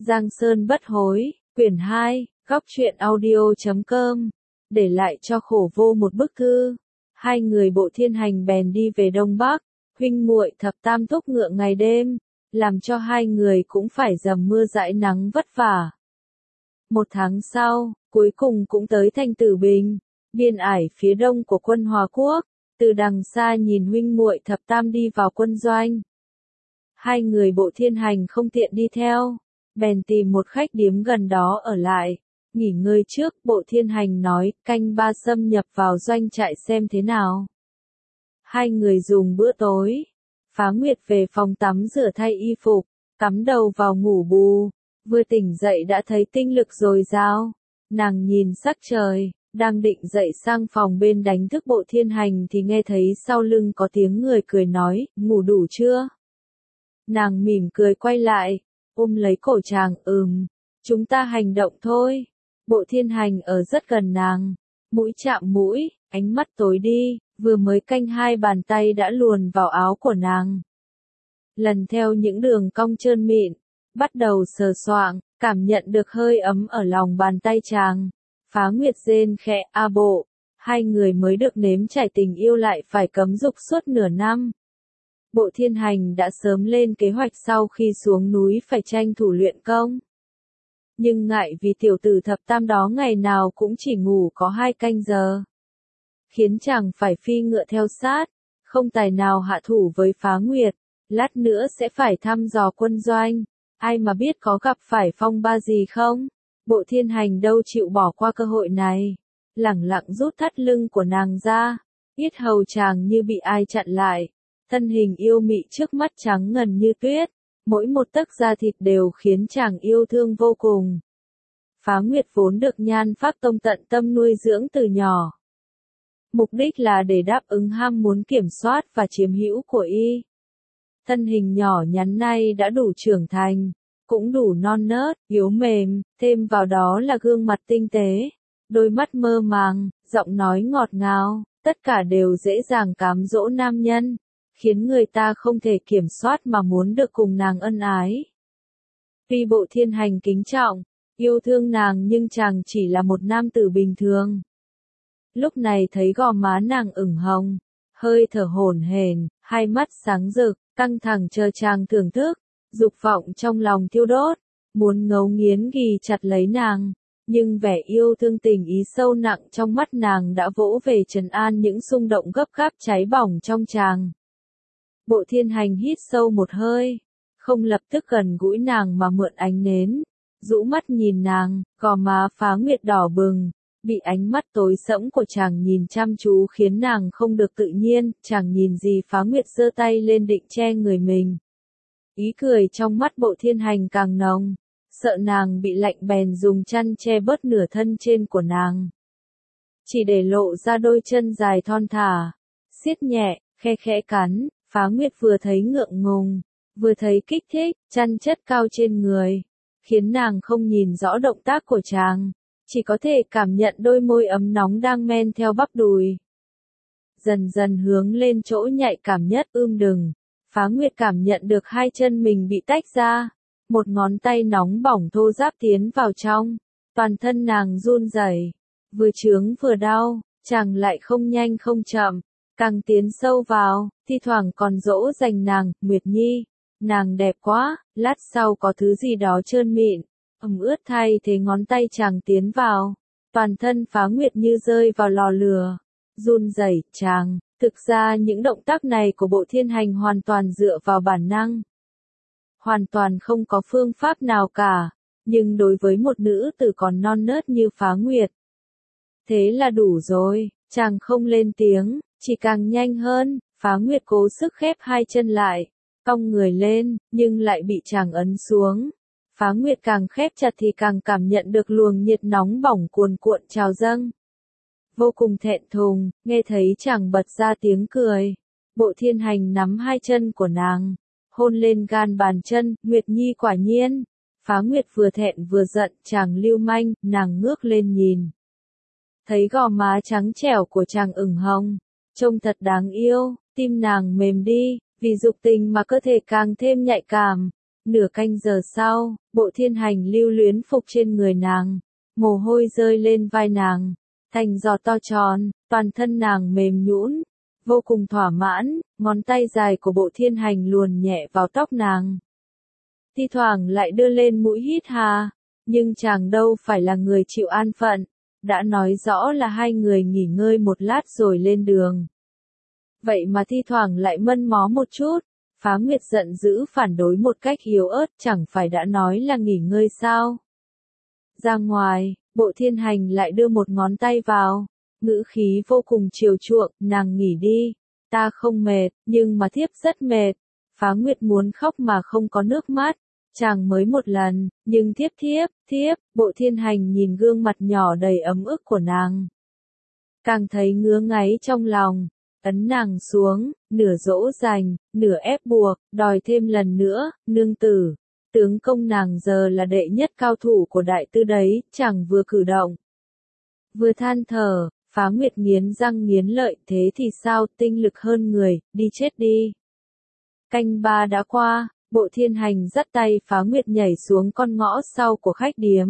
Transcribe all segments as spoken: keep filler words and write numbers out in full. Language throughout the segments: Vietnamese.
Giang Sơn bất hối, quyển hai, góc truyện audio chấm com, để lại cho khổ vô một bức thư. Hai người Bộ Thiên Hành bèn đi về Đông Bắc, huynh muội thập tam thúc ngựa ngày đêm, làm cho hai người cũng phải dầm mưa dãi nắng vất vả. Một tháng sau, cuối cùng cũng tới thành Tử Bình, biên ải phía đông của quân Hòa Quốc, từ đằng xa nhìn huynh muội thập tam đi vào quân doanh. Hai người Bộ Thiên Hành không tiện đi theo, bèn tìm một khách điếm gần đó ở lại, nghỉ ngơi trước. Bộ Thiên Hành nói, canh ba xâm nhập vào doanh trại xem thế nào. Hai người dùng bữa tối, Phá Nguyệt về phòng tắm rửa thay y phục, cắm đầu vào ngủ bù, vừa tỉnh dậy đã thấy tinh lực dồi dào. Nàng nhìn sắc trời, đang định dậy sang phòng bên đánh thức Bộ Thiên Hành thì nghe thấy sau lưng có tiếng người cười nói, ngủ đủ chưa? Nàng mỉm cười quay lại, ôm lấy cổ chàng, ừm, chúng ta hành động thôi. Bộ Thiên Hành ở rất gần nàng, mũi chạm mũi, ánh mắt tối đi, vừa mới canh hai bàn tay đã luồn vào áo của nàng. Lần theo những đường cong trơn mịn, bắt đầu sờ soạng, cảm nhận được hơi ấm ở lòng bàn tay chàng. Phá Nguyệt rên khẽ, a bộ, hai người mới được nếm trải tình yêu lại phải cấm dục suốt nửa năm. Bộ Thiên Hành đã sớm lên kế hoạch sau khi xuống núi phải tranh thủ luyện công. Nhưng ngại vì tiểu tử thập tam đó ngày nào cũng chỉ ngủ có hai canh giờ, khiến chàng phải phi ngựa theo sát, không tài nào hạ thủ với Phá Nguyệt. Lát nữa sẽ phải thăm dò quân doanh, ai mà biết có gặp phải phong ba gì không? Bộ Thiên Hành đâu chịu bỏ qua cơ hội này, lẳng lặng rút thắt lưng của nàng ra, yết hầu chàng như bị ai chặn lại, thân hình yêu mị trước mắt trắng ngần như tuyết, mỗi một tấc da thịt đều khiến chàng yêu thương vô cùng. Phá Nguyệt vốn được Nhan Phác Tông tận tâm nuôi dưỡng từ nhỏ, mục đích là để đáp ứng ham muốn kiểm soát và chiếm hữu của y. Thân hình nhỏ nhắn này đã đủ trưởng thành, cũng đủ non nớt, yếu mềm, thêm vào đó là gương mặt tinh tế, đôi mắt mơ màng, giọng nói ngọt ngào, tất cả đều dễ dàng cám dỗ nam nhân, khiến người ta không thể kiểm soát mà muốn được cùng nàng ân ái. Tuy Bộ Thiên Hành kính trọng, yêu thương nàng nhưng chàng chỉ là một nam tử bình thường. Lúc này thấy gò má nàng ửng hồng, hơi thở hổn hển, hai mắt sáng rực, căng thẳng chờ chàng thưởng thức, dục vọng trong lòng thiêu đốt, muốn ngấu nghiến ghì chặt lấy nàng, nhưng vẻ yêu thương tình ý sâu nặng trong mắt nàng đã vỗ về trấn an những xung động gấp gáp cháy bỏng trong chàng. Bộ Thiên Hành hít sâu một hơi, không lập tức gần gũi nàng mà mượn ánh nến, rũ mắt nhìn nàng, gò má Phá Nguyệt đỏ bừng, bị ánh mắt tối sẫm của chàng nhìn chăm chú khiến nàng không được tự nhiên. Chàng nhìn gì Phá Nguyệt giơ tay lên định che người mình. Ý cười trong mắt Bộ Thiên Hành càng nồng, sợ nàng bị lạnh bèn dùng chăn che bớt nửa thân trên của nàng, chỉ để lộ ra đôi chân dài thon thả, siết nhẹ, khe khẽ cắn. Phá Nguyệt vừa thấy ngượng ngùng, vừa thấy kích thích, chăn chất cao trên người, khiến nàng không nhìn rõ động tác của chàng, chỉ có thể cảm nhận đôi môi ấm nóng đang men theo bắp đùi. Dần dần hướng lên chỗ nhạy cảm nhất ưm đừng, Phá Nguyệt cảm nhận được hai chân mình bị tách ra, một ngón tay nóng bỏng thô ráp tiến vào trong, toàn thân nàng run rẩy, vừa chướng vừa đau, chàng lại không nhanh không chậm, càng tiến sâu vào, thi thoảng còn dỗ dành nàng, Nguyệt Nhi, nàng đẹp quá. Lát sau có thứ gì đó trơn mịn, ẩm ướt thay thế ngón tay chàng tiến vào, toàn thân Phá Nguyệt như rơi vào lò lửa, run rẩy. Chàng, thực ra những động tác này của Bộ Thiên Hành hoàn toàn dựa vào bản năng, hoàn toàn không có phương pháp nào cả, nhưng đối với một nữ tử còn non nớt như Phá Nguyệt, thế là đủ rồi. Chàng không lên tiếng, chỉ càng nhanh hơn. Phá Nguyệt cố sức khép hai chân lại, cong người lên, nhưng lại bị chàng ấn xuống. Phá Nguyệt càng khép chặt thì càng cảm nhận được luồng nhiệt nóng bỏng cuồn cuộn trào dâng. Vô cùng thẹn thùng, nghe thấy chàng bật ra tiếng cười. Bộ Thiên Hành nắm hai chân của nàng, hôn lên gan bàn chân. Nguyệt Nhi quả nhiên. Phá Nguyệt vừa thẹn vừa giận, chàng lưu manh. Nàng ngước lên nhìn, thấy gò má trắng trẻo của chàng ửng hồng, trông thật đáng yêu. Tim nàng mềm đi, vì dục tình mà cơ thể càng thêm nhạy cảm, Nửa canh giờ sau, bộ thiên hành lưu luyến phục trên người nàng, mồ hôi rơi lên vai nàng, thành giọt to tròn, toàn thân nàng mềm nhũn, vô cùng thỏa mãn, ngón tay dài của bộ thiên hành luồn nhẹ vào tóc nàng. Thi thoảng lại đưa lên mũi hít hà, nhưng chàng đâu phải là người chịu an phận, đã nói rõ là hai người nghỉ ngơi một lát rồi lên đường. Vậy mà thi thoảng lại mân mó một chút, Phá Nguyệt giận dữ phản đối một cách yếu ớt, chẳng phải đã nói là nghỉ ngơi sao? Ra ngoài, bộ thiên hành lại đưa một ngón tay vào, ngữ khí vô cùng chiều chuộng, nàng nghỉ đi, ta không mệt, nhưng mà thiếp rất mệt. Phá Nguyệt muốn khóc mà không có nước mắt, chàng mới một lần, nhưng thiếp thiếp, thiếp, bộ thiên hành nhìn gương mặt nhỏ đầy ấm ức của nàng. Càng thấy ngứa ngáy trong lòng, ấn nàng xuống, nửa dỗ dành, nửa ép buộc, đòi thêm lần nữa, nương tử. Tướng công nàng giờ là đệ nhất cao thủ của đại tư đấy, chẳng vừa cử động. Vừa than thở, Phá Nguyệt nghiến răng nghiến lợi, thế thì sao, tinh lực hơn người, đi chết đi. Canh ba đã qua, bộ thiên hành dắt tay Phá Nguyệt nhảy xuống con ngõ sau của khách điếm.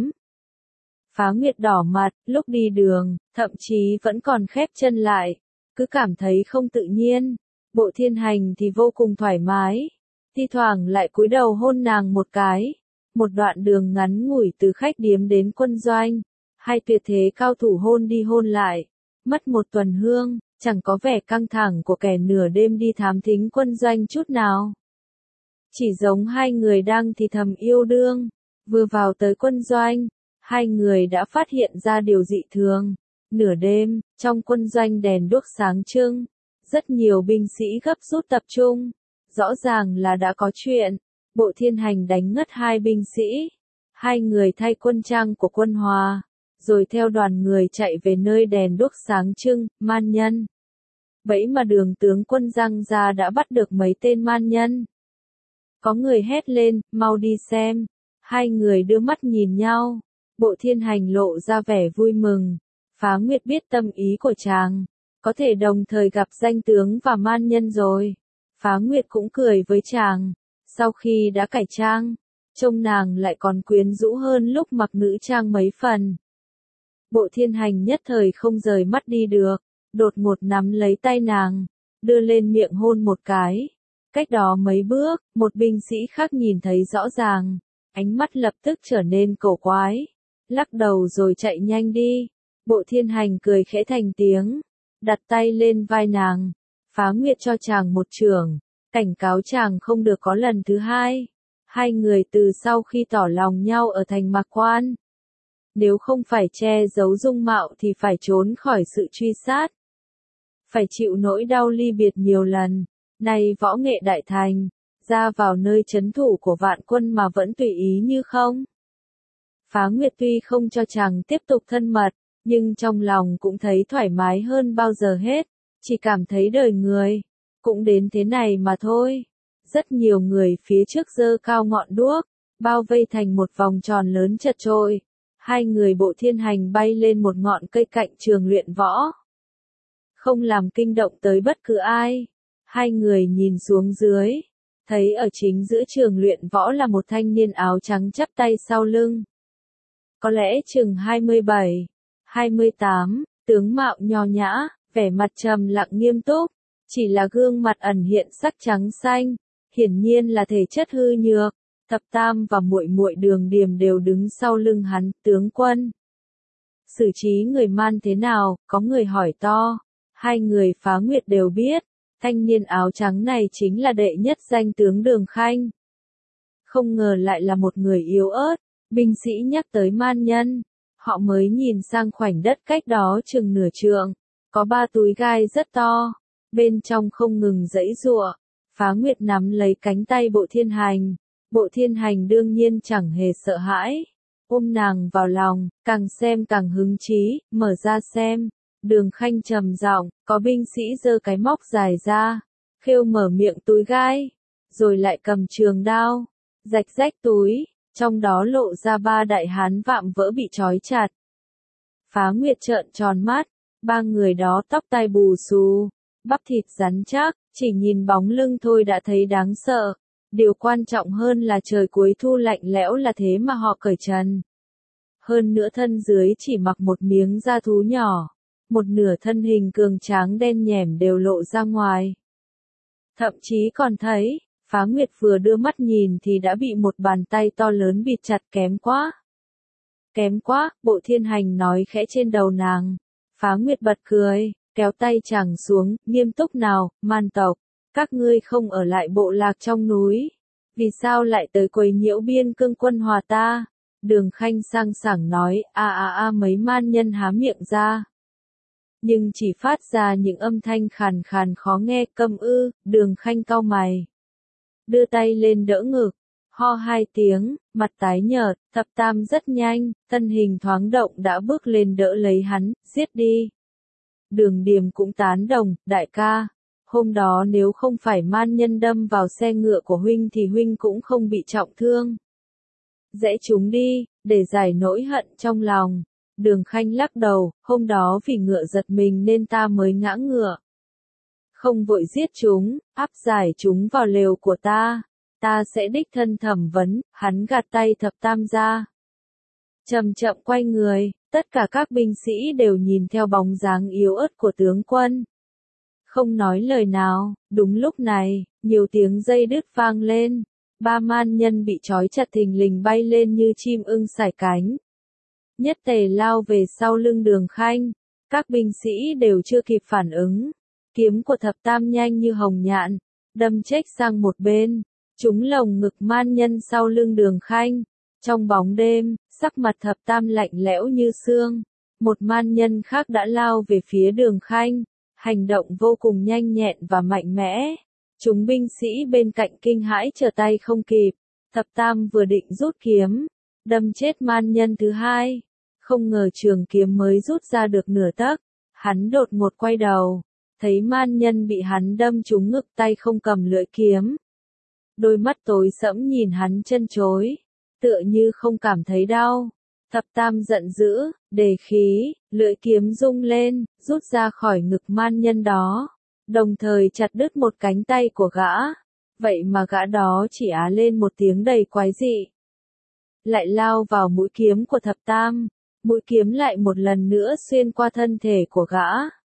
Phá Nguyệt đỏ mặt, lúc đi đường, thậm chí vẫn còn khép chân lại, cứ cảm thấy không tự nhiên. Bộ thiên hành thì vô cùng thoải mái, thi thoảng lại cúi đầu hôn nàng một cái. Một đoạn đường ngắn ngủi từ khách điếm đến quân doanh, hai tuyệt thế cao thủ hôn đi hôn lại, mất một tuần hương, chẳng có vẻ căng thẳng của kẻ nửa đêm đi thám thính quân doanh chút nào. Chỉ giống hai người đang thì thầm yêu đương, vừa vào tới quân doanh, hai người đã phát hiện ra điều dị thường. Nửa đêm, trong quân doanh đèn đuốc sáng trưng, rất nhiều binh sĩ gấp rút tập trung, rõ ràng là đã có chuyện. Bộ thiên hành đánh ngất hai binh sĩ, hai người thay quân trang của quân Hòa, rồi theo đoàn người chạy về nơi đèn đuốc sáng trưng, man nhân. Vậy mà đường tướng quân Giang Gia đã bắt được mấy tên man nhân. Có người hét lên, mau đi xem. Hai người đưa mắt nhìn nhau, bộ thiên hành lộ ra vẻ vui mừng. Phá Nguyệt biết tâm ý của chàng, có thể đồng thời gặp danh tướng và man nhân rồi. Phá Nguyệt cũng cười với chàng, sau khi đã cải trang, trông nàng lại còn quyến rũ hơn lúc mặc nữ trang mấy phần. Bộ thiên hành nhất thời không rời mắt đi được, đột ngột nắm lấy tay nàng, đưa lên miệng hôn một cái. Cách đó mấy bước, một binh sĩ khác nhìn thấy rõ ràng, ánh mắt lập tức trở nên cổ quái, lắc đầu rồi chạy nhanh đi. Bộ thiên hành cười khẽ thành tiếng, đặt tay lên vai nàng, Phá Nguyệt cho chàng một chưởng, cảnh cáo chàng không được có lần thứ hai. Hai người từ sau khi tỏ lòng nhau ở thành Mạc Quan, nếu không phải che giấu dung mạo thì phải trốn khỏi sự truy sát, phải chịu nỗi đau ly biệt nhiều lần. Nay võ nghệ đại thành, ra vào nơi trấn thủ của vạn quân mà vẫn tùy ý như không. Phá Nguyệt tuy không cho chàng tiếp tục thân mật, nhưng trong lòng cũng thấy thoải mái hơn bao giờ hết, chỉ cảm thấy đời người cũng đến thế này mà thôi. Rất nhiều người phía trước giơ cao ngọn đuốc, bao vây thành một vòng tròn lớn chật chội. Hai người bộ thiên hành bay lên một ngọn cây cạnh trường luyện võ, không làm kinh động tới bất cứ ai. Hai người nhìn xuống dưới, thấy ở chính giữa trường luyện võ là một thanh niên áo trắng chắp tay sau lưng. Có lẽ chừng hai mươi bảy, hai mươi tám, tướng mạo nho nhã, vẻ mặt trầm lặng nghiêm túc, chỉ là gương mặt ẩn hiện sắc trắng xanh, hiển nhiên là thể chất hư nhược. Thập Tam và muội muội Đường Điềm đều đứng sau lưng hắn, tướng quân. Xử trí người man thế nào, có người hỏi to. Hai người Phá Nguyệt đều biết, thanh niên áo trắng này chính là đệ nhất danh tướng Đường Khanh. Không ngờ lại là một người yếu ớt. Binh sĩ nhắc tới man nhân, họ mới nhìn sang khoảnh đất cách đó chừng nửa trượng, có ba túi gai rất to, bên trong không ngừng giãy giụa. Phá Nguyệt nắm lấy cánh tay bộ thiên hành, bộ thiên hành đương nhiên chẳng hề sợ hãi, ôm nàng vào lòng, càng xem càng hứng chí, mở ra xem. Đường Khanh trầm giọng, có binh sĩ giơ cái móc dài ra, khêu mở miệng túi gai, rồi lại cầm trường đao, rạch rách túi. Trong đó lộ ra ba đại hán vạm vỡ bị trói chặt. Phá Nguyệt trợn tròn mắt, ba người đó tóc tai bù xù, bắp thịt rắn chắc, chỉ nhìn bóng lưng thôi đã thấy đáng sợ. Điều quan trọng hơn là trời cuối thu lạnh lẽo là thế mà họ cởi trần. Hơn nữa thân dưới chỉ mặc một miếng da thú nhỏ, một nửa thân hình cường tráng đen nhẻm đều lộ ra ngoài. Thậm chí còn thấy, Phá Nguyệt vừa đưa mắt nhìn thì đã bị một bàn tay to lớn bịt chặt. Kém quá. Kém quá, Bộ Thiên Hành nói khẽ trên đầu nàng. Phá Nguyệt bật cười, kéo tay chàng xuống, nghiêm túc nào, Man tộc, các ngươi không ở lại bộ lạc trong núi. Vì sao lại tới quấy nhiễu biên cương quân hòa ta? Đường Khanh sang sảng nói, a a a mấy man nhân há miệng ra. Nhưng chỉ phát ra những âm thanh khàn khàn khó nghe. Câm ư, Đường Khanh cau mày. Đưa tay lên đỡ ngực, ho hai tiếng, mặt tái nhợt. Thập Tam rất nhanh, thân hình thoáng động đã bước lên đỡ lấy hắn, giết đi. Đường Điềm cũng tán đồng, đại ca, hôm đó nếu không phải man nhân đâm vào xe ngựa của huynh thì huynh cũng không bị trọng thương. Dễ chúng đi, để giải nỗi hận trong lòng. Đường Khanh lắc đầu, hôm đó vì ngựa giật mình nên ta mới ngã ngựa. Không vội giết chúng, áp giải chúng vào lều của ta. Ta sẽ đích thân thẩm vấn. Hắn gạt tay Thập Tam ra. Chậm chậm quay người, tất cả các binh sĩ đều nhìn theo bóng dáng yếu ớt của tướng quân. Không nói lời nào. Đúng lúc này, nhiều tiếng dây đứt vang lên. Ba man nhân bị trói chặt thình lình bay lên như chim ưng sải cánh. Nhất tề lao về sau lưng Đường Khanh. Các binh sĩ đều chưa kịp phản ứng. Kiếm của Thập Tam nhanh như hồng nhạn, đâm chếch sang một bên, trúng lồng ngực man nhân sau lưng Đường Khanh. Trong bóng đêm, sắc mặt Thập Tam lạnh lẽo như xương. Một man nhân khác đã lao về phía Đường Khanh, hành động vô cùng nhanh nhẹn và mạnh mẽ. Chúng binh sĩ bên cạnh kinh hãi trở tay không kịp. Thập Tam vừa định rút kiếm, đâm chết man nhân thứ hai. Không ngờ trường kiếm mới rút ra được nửa tấc, hắn đột ngột quay đầu, thấy man nhân bị hắn đâm trúng ngực, tay không cầm lưỡi kiếm. Đôi mắt tối sẫm nhìn hắn chân chối, tựa như không cảm thấy đau. Thập Tam giận dữ, đề khí, lưỡi kiếm rung lên, rút ra khỏi ngực man nhân đó, đồng thời chặt đứt một cánh tay của gã. Vậy mà gã đó chỉ á lên một tiếng đầy quái dị, lại lao vào mũi kiếm của Thập Tam. Mũi kiếm lại một lần nữa xuyên qua thân thể của gã.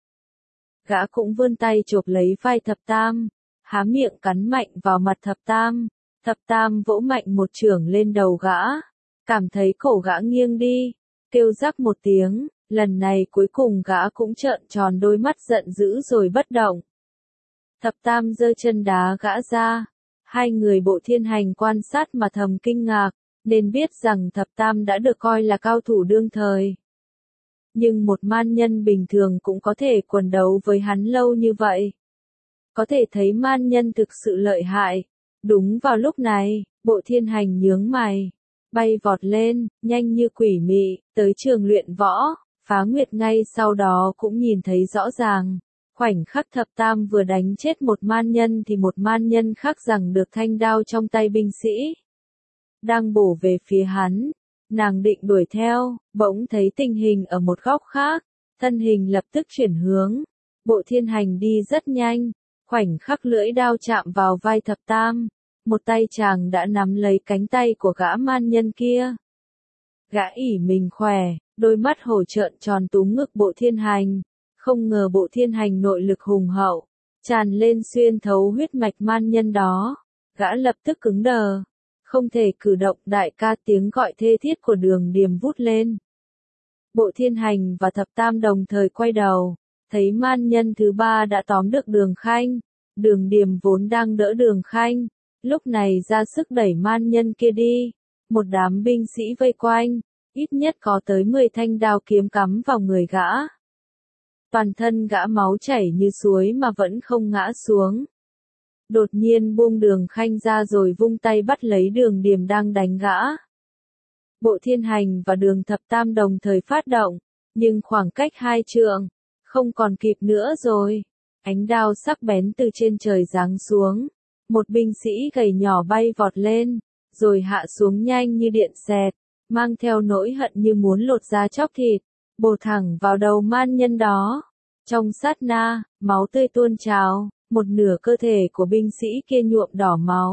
Gã cũng vươn tay chộp lấy vai Thập Tam, há miệng cắn mạnh vào mặt Thập Tam. Thập Tam vỗ mạnh một chưởng lên đầu gã, cảm thấy cổ gã nghiêng đi, kêu rắc một tiếng, lần này cuối cùng gã cũng trợn tròn đôi mắt giận dữ rồi bất động. Thập Tam giơ chân đá gã ra, hai người Bộ Thiên Hành quan sát mà thầm kinh ngạc, nên biết rằng Thập Tam đã được coi là cao thủ đương thời. Nhưng một man nhân bình thường cũng có thể quần đấu với hắn lâu như vậy. Có thể thấy man nhân thực sự lợi hại. Đúng vào lúc này, Bộ Thiên Hành nhướng mày, bay vọt lên, nhanh như quỷ mị, tới trường luyện võ. Phá Nguyệt ngay sau đó cũng nhìn thấy rõ ràng. Khoảnh khắc Thập Tam vừa đánh chết một man nhân thì một man nhân khác giằng được thanh đao trong tay binh sĩ, đang bổ về phía hắn. Nàng định đuổi theo, bỗng thấy tình hình ở một góc khác, thân hình lập tức chuyển hướng. Bộ Thiên Hành đi rất nhanh, khoảnh khắc lưỡi đao chạm vào vai Thập Tam, một tay chàng đã nắm lấy cánh tay của gã man nhân kia. Gã ỉ mình khỏe, đôi mắt hổ trợn tròn túm ngực Bộ Thiên Hành, không ngờ Bộ Thiên Hành nội lực hùng hậu, tràn lên xuyên thấu huyết mạch man nhân đó. Gã lập tức cứng đờ, không thể cử động. Đại ca, tiếng gọi thê thiết của Đường Điềm vút lên. Bộ Thiên Hành và Thập Tam đồng thời quay đầu, thấy man nhân thứ ba đã tóm được Đường Khanh. Đường Điềm vốn đang đỡ Đường Khanh, lúc này ra sức đẩy man nhân kia đi. Một đám binh sĩ vây quanh, ít nhất có tới mười thanh đao kiếm cắm vào người gã. Toàn thân gã máu chảy như suối mà vẫn không ngã xuống. Đột nhiên buông Đường Khanh ra rồi vung tay bắt lấy Đường Điềm đang đánh gã. Bộ Thiên Hành và Đường Thập Tam đồng thời phát động, nhưng khoảng cách hai trượng, không còn kịp nữa rồi. Ánh đao sắc bén từ trên trời giáng xuống, một binh sĩ gầy nhỏ bay vọt lên, rồi hạ xuống nhanh như điện xẹt, mang theo nỗi hận như muốn lột da chóc thịt, bổ thẳng vào đầu man nhân đó. Trong sát na, máu tươi tuôn trào, một nửa cơ thể của binh sĩ kia nhuộm đỏ máu.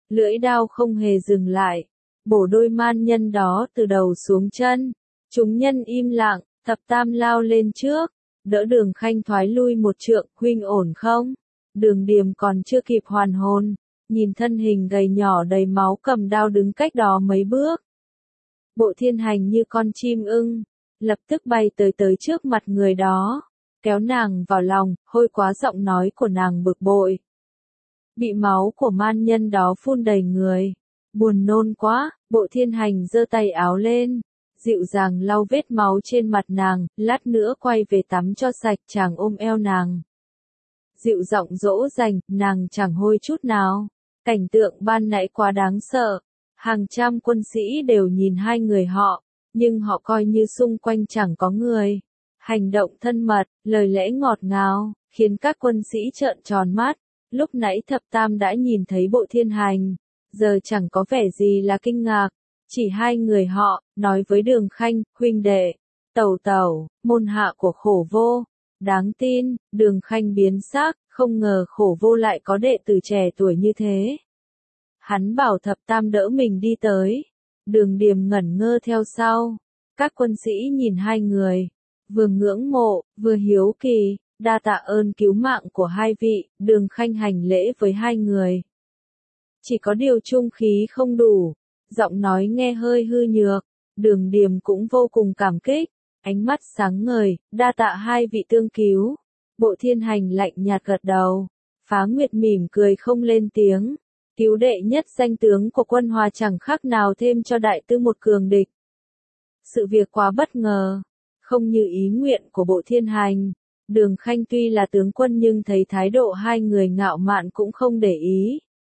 lưỡi đao không hề dừng lại, bổ đôi man nhân đó từ đầu xuống chân. Chúng nhân im lặng, thập tam lao lên trước, đỡ Đường Khanh thoái lui một trượng, huynh ổn không? Đường Điềm còn chưa kịp hoàn hồn, nhìn thân hình gầy nhỏ đầy máu cầm đao đứng cách đó mấy bước. Bộ Thiên Hành như con chim ưng, lập tức bay tới tới trước mặt người đó, kéo nàng vào lòng, hôi quá giọng nói của nàng bực bội. Bị máu của man nhân đó phun đầy người, buồn nôn quá, Bộ Thiên Hành giơ tay áo lên, dịu dàng lau vết máu trên mặt nàng, lát nữa quay về tắm cho sạch, chàng ôm eo nàng. Dịu giọng dỗ dành, nàng chẳng hôi chút nào. Cảnh tượng ban nãy quá đáng sợ. Hàng trăm quân sĩ đều nhìn hai người họ, nhưng họ coi như xung quanh chẳng có người. Hành động thân mật, lời lẽ ngọt ngào, khiến các quân sĩ trợn tròn mắt. Lúc nãy thập tam đã nhìn thấy Bộ Thiên Hành, giờ chẳng có vẻ gì là kinh ngạc. Chỉ hai người họ, nói với Đường Khanh, huynh đệ, tẩu tẩu, môn hạ của Khổ Vô. Đáng tin, Đường Khanh biến sắc, không ngờ Khổ Vô lại có đệ tử trẻ tuổi như thế. Hắn bảo thập tam đỡ mình đi tới. Đường Điềm ngẩn ngơ theo sau. Các quân sĩ nhìn hai người, vừa ngưỡng mộ, vừa hiếu kỳ, đa tạ ơn cứu mạng của hai vị. Đường Khanh hành lễ với hai người. Chỉ có điều trung khí không đủ, giọng nói nghe hơi hư nhược. Đường Điềm cũng vô cùng cảm kích, ánh mắt sáng ngời, đa tạ hai vị tương cứu. Bộ Thiên Hành lạnh nhạt gật đầu. Phá Nguyệt mỉm cười không lên tiếng. Cứu đệ nhất danh tướng của quân Hòa chẳng khác nào thêm cho đại tư một cường địch. Sự việc quá bất ngờ, không như ý nguyện của Bộ Thiên Hành. Đường Khanh tuy là tướng quân nhưng thấy thái độ hai người ngạo mạn cũng không để ý.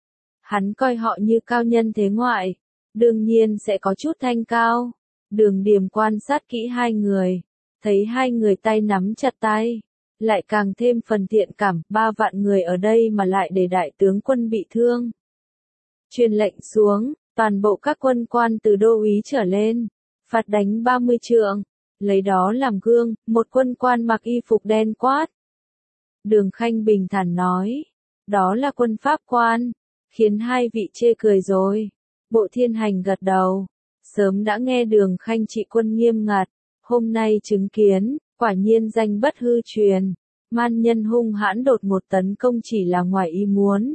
Hắn coi họ như cao nhân thế ngoại, đương nhiên sẽ có chút thanh cao. Đường Điềm quan sát kỹ hai người, thấy hai người tay nắm chặt tay, lại càng thêm phần thiện cảm, ba vạn người ở đây mà lại để đại tướng quân bị thương. Truyền lệnh xuống, toàn bộ các quân quan từ đô úy trở lên, phạt đánh ba mươi trượng, lấy đó làm gương, một quân quan mặc y phục đen quát. Đường Khanh bình thản nói, đó là quân pháp quan, khiến hai vị chê cười rồi. Bộ Thiên Hành gật đầu, sớm đã nghe Đường Khanh trị quân nghiêm ngặt, hôm nay chứng kiến, quả nhiên danh bất hư truyền, man nhân hung hãn đột ngột tấn công chỉ là ngoài ý muốn.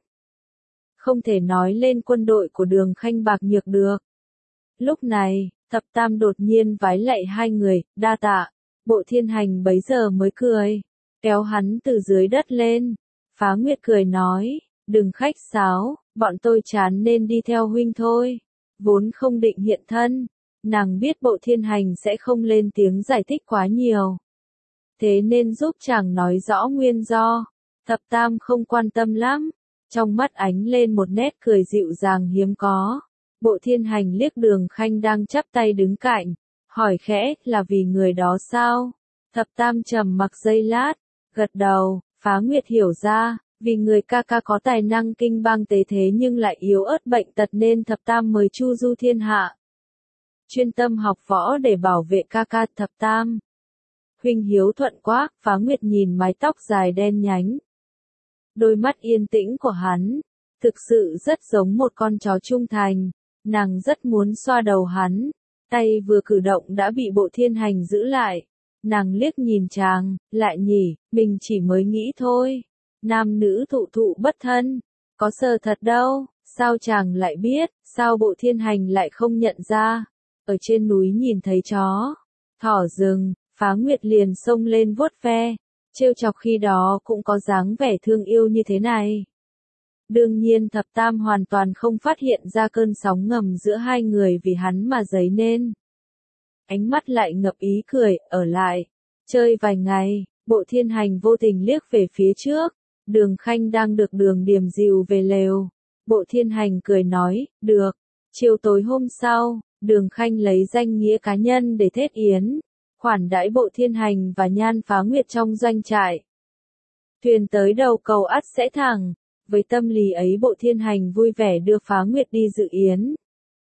Không thể nói lên quân đội của Đường Khanh bạc nhược được. Lúc này, thập tam đột nhiên vái lạy hai người, đa tạ. Bộ Thiên Hành bấy giờ mới cười, kéo hắn từ dưới đất lên. Phá Nguyệt cười nói, đừng khách sáo, bọn tôi chán nên đi theo huynh thôi. Vốn không định hiện thân, nàng biết Bộ Thiên Hành sẽ không lên tiếng giải thích quá nhiều. Thế nên giúp chàng nói rõ nguyên do. Thập tam không quan tâm lắm, trong mắt ánh lên một nét cười dịu dàng hiếm có. Bộ Thiên Hành liếc Đường Khanh đang chắp tay đứng cạnh, hỏi khẽ, là vì người đó sao? Thập tam trầm mặc giây lát, gật đầu. Phá Nguyệt hiểu ra, vì người ca ca có tài năng kinh bang tế thế nhưng lại yếu ớt bệnh tật nên thập tam mới chu du thiên hạ. Chuyên tâm học võ để bảo vệ ca ca. Thập tam huynh hiếu thuận quá. Phá Nguyệt nhìn mái tóc dài đen nhánh, đôi mắt yên tĩnh của hắn, thực sự rất giống một con chó trung thành. Nàng rất muốn xoa đầu hắn, tay vừa cử động đã bị Bộ Thiên Hành giữ lại. Nàng liếc nhìn chàng, lại nhỉ, mình chỉ mới nghĩ thôi. Nam nữ thụ thụ bất thân, có sờ thật đâu, sao chàng lại biết, sao Bộ Thiên Hành lại không nhận ra. Ở trên núi nhìn thấy chó, thỏ rừng, Phá Nguyệt liền xông lên vuốt ve, trêu chọc khi đó cũng có dáng vẻ thương yêu như thế này. Đương nhiên thập tam hoàn toàn không phát hiện ra cơn sóng ngầm giữa hai người vì hắn mà dấy nên. Ánh mắt lại ngập ý cười, ở lại, chơi vài ngày. Bộ Thiên Hành vô tình liếc về phía trước, Đường Khanh đang được Đường Điềm dìu về lều. Bộ Thiên Hành cười nói, được. Chiều tối hôm sau, Đường Khanh lấy danh nghĩa cá nhân để thết yến, khoản đãi Bộ Thiên Hành và Nhan Phá Nguyệt trong doanh trại. Thuyền tới đầu cầu ắt sẽ thẳng. Với tâm lý ấy Bộ Thiên Hành vui vẻ đưa Phá Nguyệt đi dự yến.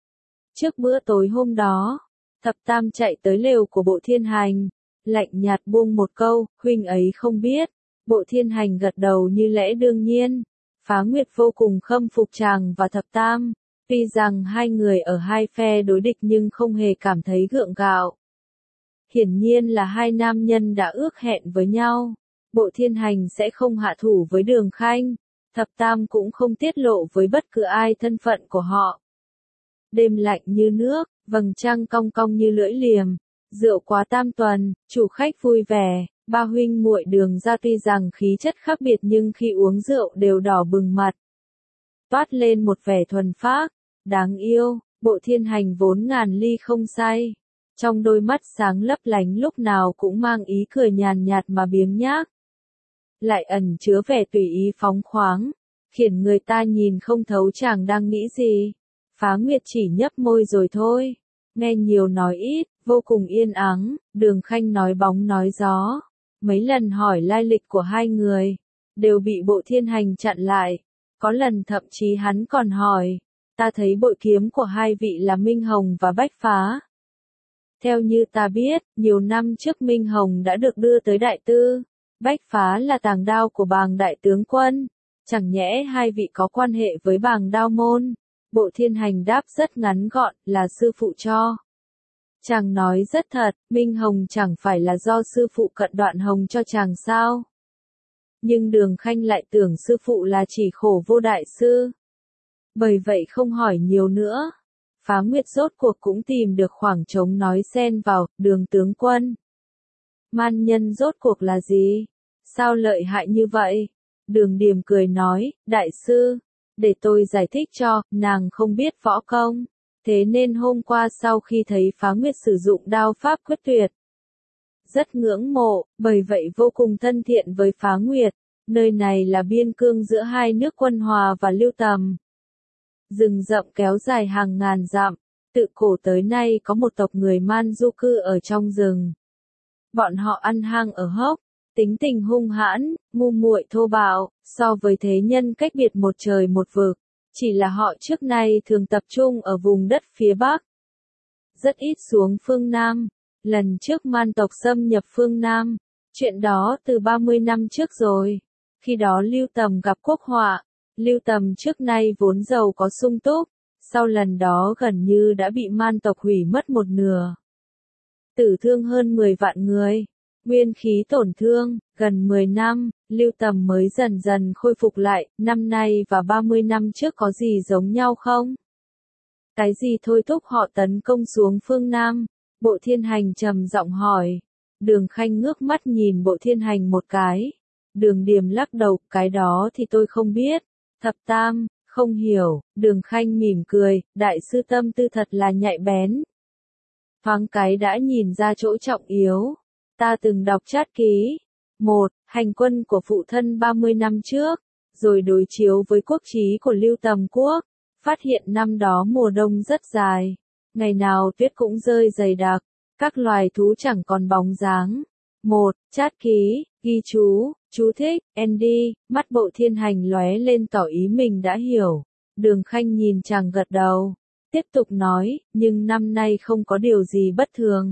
Trước bữa tối hôm đó, thập tam chạy tới lều của Bộ Thiên Hành, lạnh nhạt buông một câu, huynh ấy không biết. Bộ Thiên Hành gật đầu như lẽ đương nhiên. Phá Nguyệt vô cùng khâm phục chàng và Thập Tam, tuy rằng hai người ở hai phe đối địch nhưng không hề cảm thấy gượng gạo. Hiển nhiên là hai nam nhân đã ước hẹn với nhau, Bộ Thiên Hành sẽ không hạ thủ với Đường Khanh, Thập Tam cũng không tiết lộ với bất cứ ai thân phận của họ. Đêm lạnh như nước, vầng trăng cong cong như lưỡi liềm, rượu quá tam tuần, chủ khách vui vẻ, ba huynh muội Đường gia tuy rằng khí chất khác biệt nhưng khi uống rượu đều đỏ bừng mặt. Toát lên một vẻ thuần phác, đáng yêu, Bộ Thiên Hành vốn ngàn ly không say. Trong đôi mắt sáng lấp lánh lúc nào cũng mang ý cười nhàn nhạt mà biếng nhác. Lại ẩn chứa vẻ tùy ý phóng khoáng, khiến người ta nhìn không thấu chàng đang nghĩ gì. Phá Nguyệt chỉ nhấp môi rồi thôi, nghe nhiều nói ít, vô cùng yên ắng, Đường Khanh nói bóng nói gió. Mấy lần hỏi lai lịch của hai người, đều bị Bộ Thiên Hành chặn lại. Có lần thậm chí hắn còn hỏi, ta thấy bội kiếm của hai vị là Minh Hồng và Bách Phá. Theo như ta biết, nhiều năm trước Minh Hồng đã được đưa tới Đại Tư, Bách Phá là tàng đao của Bàng Đại Tướng Quân, chẳng nhẽ hai vị có quan hệ với Bàng Đao Môn? Bộ Thiên Hành đáp rất ngắn gọn, là sư phụ cho. Chàng nói rất thật, Minh Hồng chẳng phải là do sư phụ Cận Đoạn Hồng cho chàng sao? Nhưng Đường Khanh lại tưởng sư phụ là chỉ Khổ Vô đại sư. Bởi vậy không hỏi nhiều nữa. Phá Nguyệt rốt cuộc cũng tìm được khoảng trống nói xen vào, Đường tướng quân. Man nhân rốt cuộc là gì? Sao lợi hại như vậy? Đường Điềm cười nói, đại sư, để tôi giải thích cho, nàng không biết võ công. Thế nên hôm qua sau khi thấy Phá Nguyệt sử dụng đao pháp quyết tuyệt, rất ngưỡng mộ, bởi vậy vô cùng thân thiện với Phá Nguyệt. Nơi này là biên cương giữa hai nước Quân Hòa và Lưu Tầm. Rừng rậm kéo dài hàng ngàn dặm, tự cổ tới nay có một tộc người Man du cư ở trong rừng. Bọn họ ăn hang ở hốc, tính tình hung hãn, ngu muội thô bạo, so với thế nhân cách biệt một trời một vực. Chỉ là họ trước nay thường tập trung ở vùng đất phía Bắc, rất ít xuống phương Nam. Lần trước Man tộc xâm nhập phương Nam, chuyện đó từ ba mươi năm trước rồi. Khi đó Lưu Tầm gặp quốc họa, Lưu Tầm trước nay vốn giàu có sung túc, sau lần đó gần như đã bị Man tộc hủy mất một nửa. Tử thương hơn mười vạn người, nguyên khí tổn thương, gần mười năm, Lưu Tầm mới dần dần khôi phục lại. Năm nay và ba mươi năm trước có gì giống nhau không? Cái gì thôi thúc họ tấn công xuống phương Nam? Bộ Thiên Hành trầm giọng hỏi. Đường Khanh ngước mắt nhìn Bộ Thiên Hành một cái. Đường Điềm lắc đầu, cái đó thì tôi không biết. Thập Tam, không hiểu. Đường Khanh mỉm cười, đại sư tâm tư thật là nhạy bén. Thoáng cái đã nhìn ra chỗ trọng yếu. Ta từng đọc trát ký. Một, hành quân của phụ thân ba mươi năm trước, rồi đối chiếu với quốc chí của Lưu Tầm quốc, phát hiện năm đó mùa đông rất dài, ngày nào tuyết cũng rơi dày đặc, các loài thú chẳng còn bóng dáng. Một, trát ký, ghi chú, chú thích, Andy, mắt Bộ Thiên Hành lóe lên tỏ ý mình đã hiểu. Đường Khanh nhìn chàng gật đầu, tiếp tục nói, nhưng năm nay không có điều gì bất thường.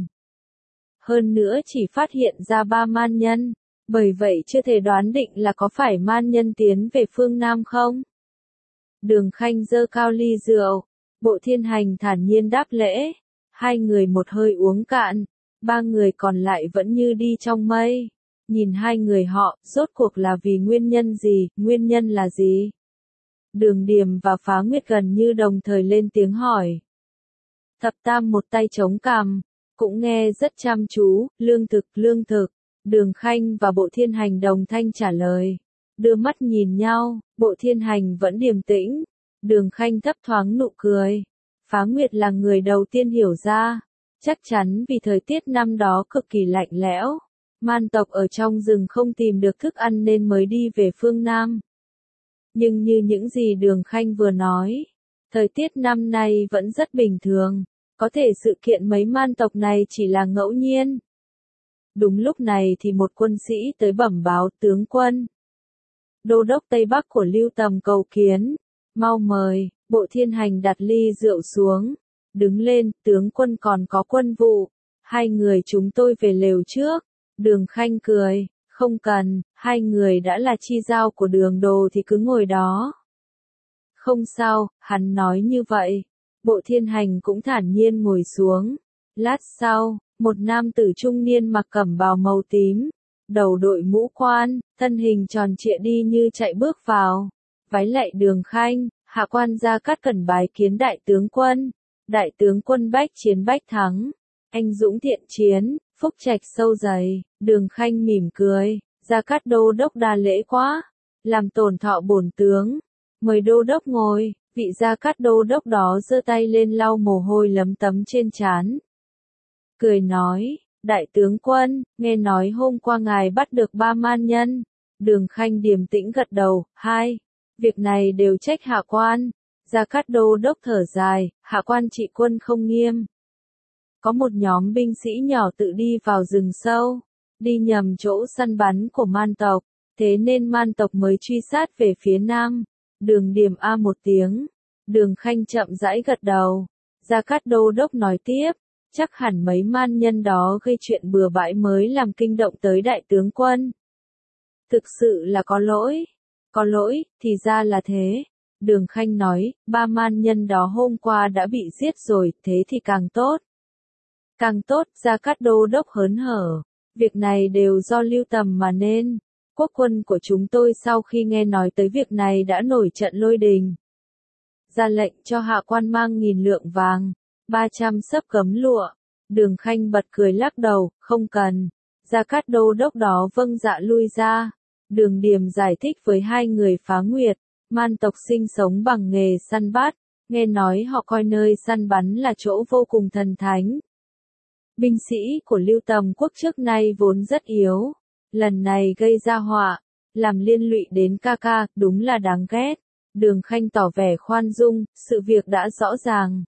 Hơn nữa chỉ phát hiện ra ba man nhân, bởi vậy chưa thể đoán định là có phải man nhân tiến về phương Nam không? Đường Khanh giơ cao ly rượu, Bộ Thiên Hành thản nhiên đáp lễ, hai người một hơi uống cạn, ba người còn lại vẫn như đi trong mây. Nhìn hai người họ, rốt cuộc là vì nguyên nhân gì, nguyên nhân là gì? Đường Điềm và Phá Nguyệt gần như đồng thời lên tiếng hỏi. Thập Tam một tay chống cằm, cũng nghe rất chăm chú, lương thực, lương thực. Đường Khanh và Bộ Thiên Hành đồng thanh trả lời. Đưa mắt nhìn nhau, Bộ Thiên Hành vẫn điềm tĩnh. Đường Khanh thấp thoáng nụ cười. Phá Nguyệt là người đầu tiên hiểu ra. Chắc chắn vì thời tiết năm đó cực kỳ lạnh lẽo. Man tộc ở trong rừng không tìm được thức ăn nên mới đi về phương Nam. Nhưng như những gì Đường Khanh vừa nói, thời tiết năm nay vẫn rất bình thường. Có thể sự kiện mấy man tộc này chỉ là ngẫu nhiên. Đúng lúc này thì một quân sĩ tới bẩm báo tướng quân. Đô đốc Tây Bắc của Lưu Tầm cầu kiến. Mau mời. Bộ Thiên Hành đặt ly rượu xuống. Đứng lên, tướng quân còn có quân vụ. Hai người chúng tôi về lều trước. Đường Khanh cười. Không cần, hai người đã là chi giao của Đường Đồ thì cứ ngồi đó. Không sao, hắn nói như vậy. Bộ Thiên Hành cũng thản nhiên ngồi xuống. Lát sau, một nam tử trung niên mặc cẩm bào màu tím, đầu đội mũ quan, thân hình tròn trịa đi như chạy bước vào. Vái lạy Đường Khanh, hạ quan Gia Cát Cẩn bái kiến đại tướng quân. Đại tướng quân bách chiến bách thắng, anh dũng thiện chiến, phúc trạch sâu dày. Đường Khanh mỉm cười, Gia Cát đô đốc đa lễ quá, làm tổn thọ bổn tướng. Mời đô đốc ngồi. Vị Gia Cát đô đốc đó giơ tay lên lau mồ hôi lấm tấm trên trán. Cười nói, đại tướng quân, nghe nói hôm qua ngài bắt được ba man nhân. Đường Khanh điềm tĩnh gật đầu, hai. Việc này đều trách hạ quan. Gia Cát đô đốc thở dài, hạ quan trị quân không nghiêm. Có một nhóm binh sĩ nhỏ tự đi vào rừng sâu, đi nhầm chỗ săn bắn của man tộc, thế nên man tộc mới truy sát về phía nam. Đường Điềm a một tiếng, Đường Khanh chậm rãi gật đầu. Gia Cát đô đốc nói tiếp, chắc hẳn mấy man nhân đó gây chuyện bừa bãi mới làm kinh động tới đại tướng quân. Thực sự là có lỗi. Có lỗi, thì ra là thế. Đường Khanh nói, ba man nhân đó hôm qua đã bị giết rồi, thế thì càng tốt. Càng tốt, Gia Cát đô đốc hớn hở. Việc này đều do Lưu Tầm mà nên. Quốc quân của chúng tôi sau khi nghe nói tới việc này đã nổi trận lôi đình. Ra lệnh cho hạ quan mang nghìn lượng vàng, ba trăm sấp gấm lụa. Đường Khanh bật cười lắc đầu, không cần. Gia Cát đô đốc đó vâng dạ lui ra. Đường Điềm giải thích với hai người Phá Nguyệt, man tộc sinh sống bằng nghề săn bắt, nghe nói họ coi nơi săn bắn là chỗ vô cùng thần thánh. Binh sĩ của Lưu Tầm quốc trước nay vốn rất yếu, lần này gây ra họa, làm liên lụy đến ca ca, đúng là đáng ghét. Đường Khanh tỏ vẻ khoan dung, sự việc đã rõ ràng.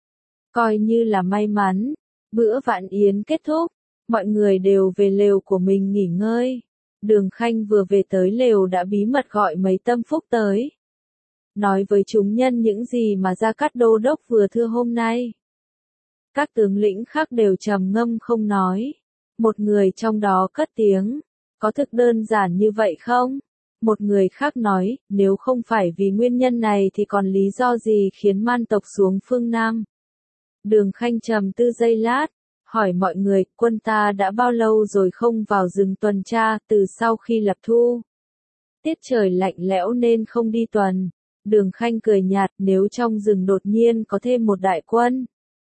Coi như là may mắn, bữa vạn yến kết thúc, mọi người đều về lều của mình nghỉ ngơi. Đường Khanh vừa về tới lều đã bí mật gọi mấy tâm phúc tới. Nói với chúng nhân những gì mà Gia Cát đô đốc vừa thưa hôm nay. Các tướng lĩnh khác đều trầm ngâm không nói. Một người trong đó cất tiếng, có thực đơn giản như vậy không? Một người khác nói, nếu không phải vì nguyên nhân này thì còn lý do gì khiến man tộc xuống phương Nam? Đường Khanh trầm tư giây lát, hỏi mọi người, quân ta đã bao lâu rồi không vào rừng tuần tra, từ sau khi lập thu. Tiết trời lạnh lẽo nên không đi tuần. Đường Khanh cười nhạt, nếu trong rừng đột nhiên có thêm một đại quân.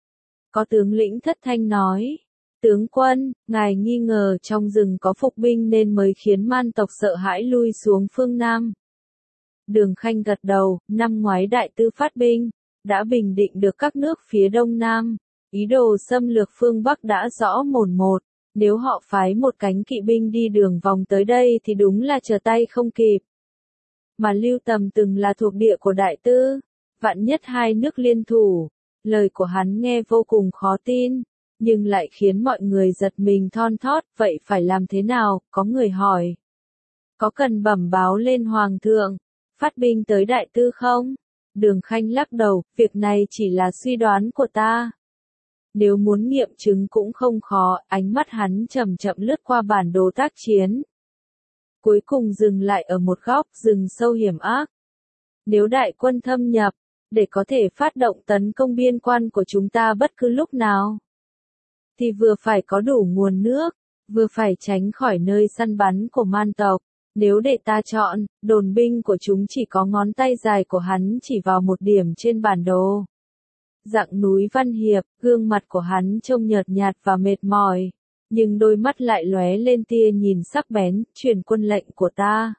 Có tướng lĩnh thất thanh nói, tướng quân, ngài nghi ngờ trong rừng có phục binh nên mới khiến man tộc sợ hãi lui xuống phương Nam. Đường Khanh gật đầu, năm ngoái đại tư phát binh, đã bình định được các nước phía đông nam. Ý đồ xâm lược phương Bắc đã rõ mồn một, nếu họ phái một cánh kỵ binh đi đường vòng tới đây thì đúng là trở tay không kịp. Mà Lưu Tầm từng là thuộc địa của đại tư, vạn nhất hai nước liên thủ, lời của hắn nghe vô cùng khó tin, nhưng lại khiến mọi người giật mình thon thót, vậy phải làm thế nào, có người hỏi. Có cần bẩm báo lên Hoàng thượng, phát binh tới đại tư không? Đường Khanh lắc đầu, việc này chỉ là suy đoán của ta. Nếu muốn nghiệm chứng cũng không khó, ánh mắt hắn chậm chậm lướt qua bản đồ tác chiến. Cuối cùng dừng lại ở một góc rừng sâu hiểm ác. Nếu đại quân thâm nhập, để có thể phát động tấn công biên quan của chúng ta bất cứ lúc nào, thì vừa phải có đủ nguồn nước, vừa phải tránh khỏi nơi săn bắn của man tộc. Nếu để ta chọn, đồn binh của chúng chỉ có ngón tay dài của hắn chỉ vào một điểm trên bản đồ. Dặng núi Văn Hiệp, gương mặt của hắn trông nhợt nhạt và mệt mỏi, nhưng đôi mắt lại lóe lên tia nhìn sắc bén, truyền quân lệnh của ta.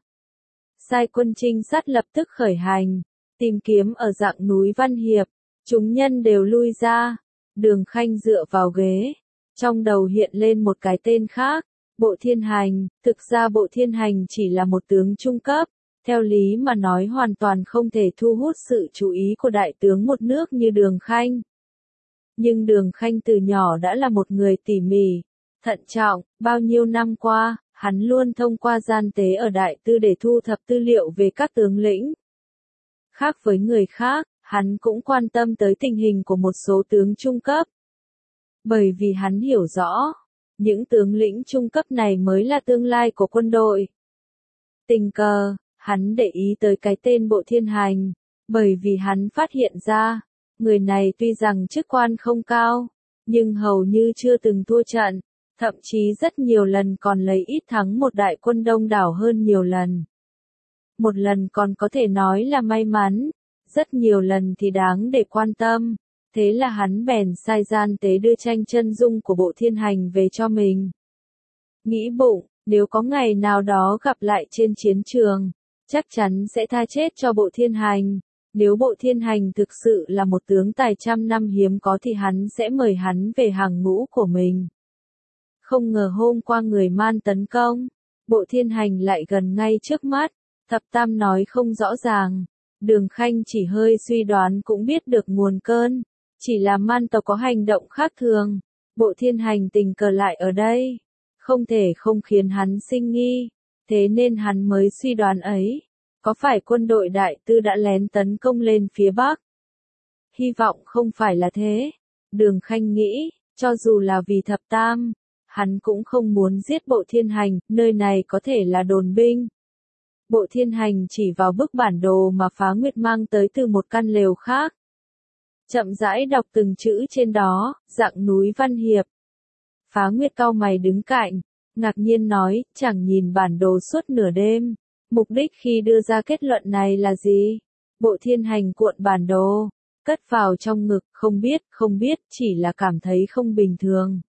Sai quân trinh sát lập tức khởi hành, tìm kiếm ở dặng núi Văn Hiệp, chúng nhân đều lui ra. Đường Khanh dựa vào ghế, trong đầu hiện lên một cái tên khác, Bộ Thiên Hành. Thực ra Bộ Thiên Hành chỉ là một tướng trung cấp, theo lý mà nói hoàn toàn không thể thu hút sự chú ý của đại tướng một nước như Đường Khanh. Nhưng Đường Khanh từ nhỏ đã là một người tỉ mỉ, thận trọng, bao nhiêu năm qua, hắn luôn thông qua gian tế ở đại tư để thu thập tư liệu về các tướng lĩnh. Khác với người khác, hắn cũng quan tâm tới tình hình của một số tướng trung cấp. Bởi vì hắn hiểu rõ, những tướng lĩnh trung cấp này mới là tương lai của quân đội. Tình cờ, hắn để ý tới cái tên Bộ Thiên Hành, bởi vì hắn phát hiện ra, người này tuy rằng chức quan không cao, nhưng hầu như chưa từng thua trận, thậm chí rất nhiều lần còn lấy ít thắng một đại quân đông đảo hơn nhiều lần. Một lần còn có thể nói là may mắn, rất nhiều lần thì đáng để quan tâm, thế là hắn bèn sai gian tế đưa tranh chân dung của Bộ Thiên Hành về cho mình. Nghĩ bụng, nếu có ngày nào đó gặp lại trên chiến trường, chắc chắn sẽ tha chết cho Bộ Thiên Hành. Nếu Bộ Thiên Hành thực sự là một tướng tài trăm năm hiếm có thì hắn sẽ mời hắn về hàng ngũ của mình. Không ngờ hôm qua người Man tấn công, Bộ Thiên Hành lại gần ngay trước mắt. Thập Tam nói không rõ ràng, Đường Khanh chỉ hơi suy đoán cũng biết được nguồn cơn, chỉ là Man tộc có hành động khác thường, Bộ Thiên Hành tình cờ lại ở đây, không thể không khiến hắn sinh nghi, thế nên hắn mới suy đoán ấy, có phải quân đội đại tư đã lén tấn công lên phía Bắc? Hy vọng không phải là thế, Đường Khanh nghĩ, cho dù là vì Thập Tam, hắn cũng không muốn giết Bộ Thiên Hành, nơi này có thể là đồn binh. Bộ Thiên Hành chỉ vào bức bản đồ mà Phá Nguyệt mang tới từ một căn lều khác. Chậm rãi đọc từng chữ trên đó, dạng núi Văn Hiệp. Phá Nguyệt cau mày đứng cạnh, ngạc nhiên nói, chẳng nhìn bản đồ suốt nửa đêm. Mục đích khi đưa ra kết luận này là gì? Bộ Thiên Hành cuộn bản đồ, cất vào trong ngực, không biết, không biết, chỉ là cảm thấy không bình thường.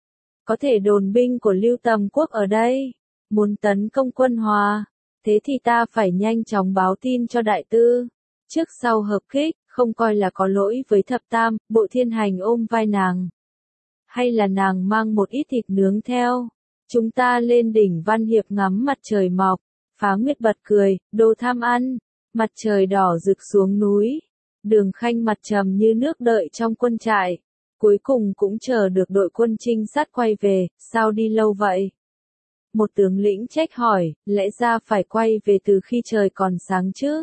Có thể đồn binh của Lưu Tầm Quốc ở đây, muốn tấn công quân Hòa. Thế thì ta phải nhanh chóng báo tin cho đại tư. Trước sau hợp kích, không coi là có lỗi với Thập Tam, Bộ Thiên Hành ôm vai nàng. Hay là nàng mang một ít thịt nướng theo. Chúng ta lên đỉnh Văn Hiệp ngắm mặt trời mọc. Phá Nguyệt bật cười, đồ tham ăn. Mặt trời đỏ rực xuống núi. Đường Khanh mặt trầm như nước đợi trong quân trại. Cuối cùng cũng chờ được đội quân trinh sát quay về, sao đi lâu vậy? Một tướng lĩnh trách hỏi, lẽ ra phải quay về từ khi trời còn sáng chứ?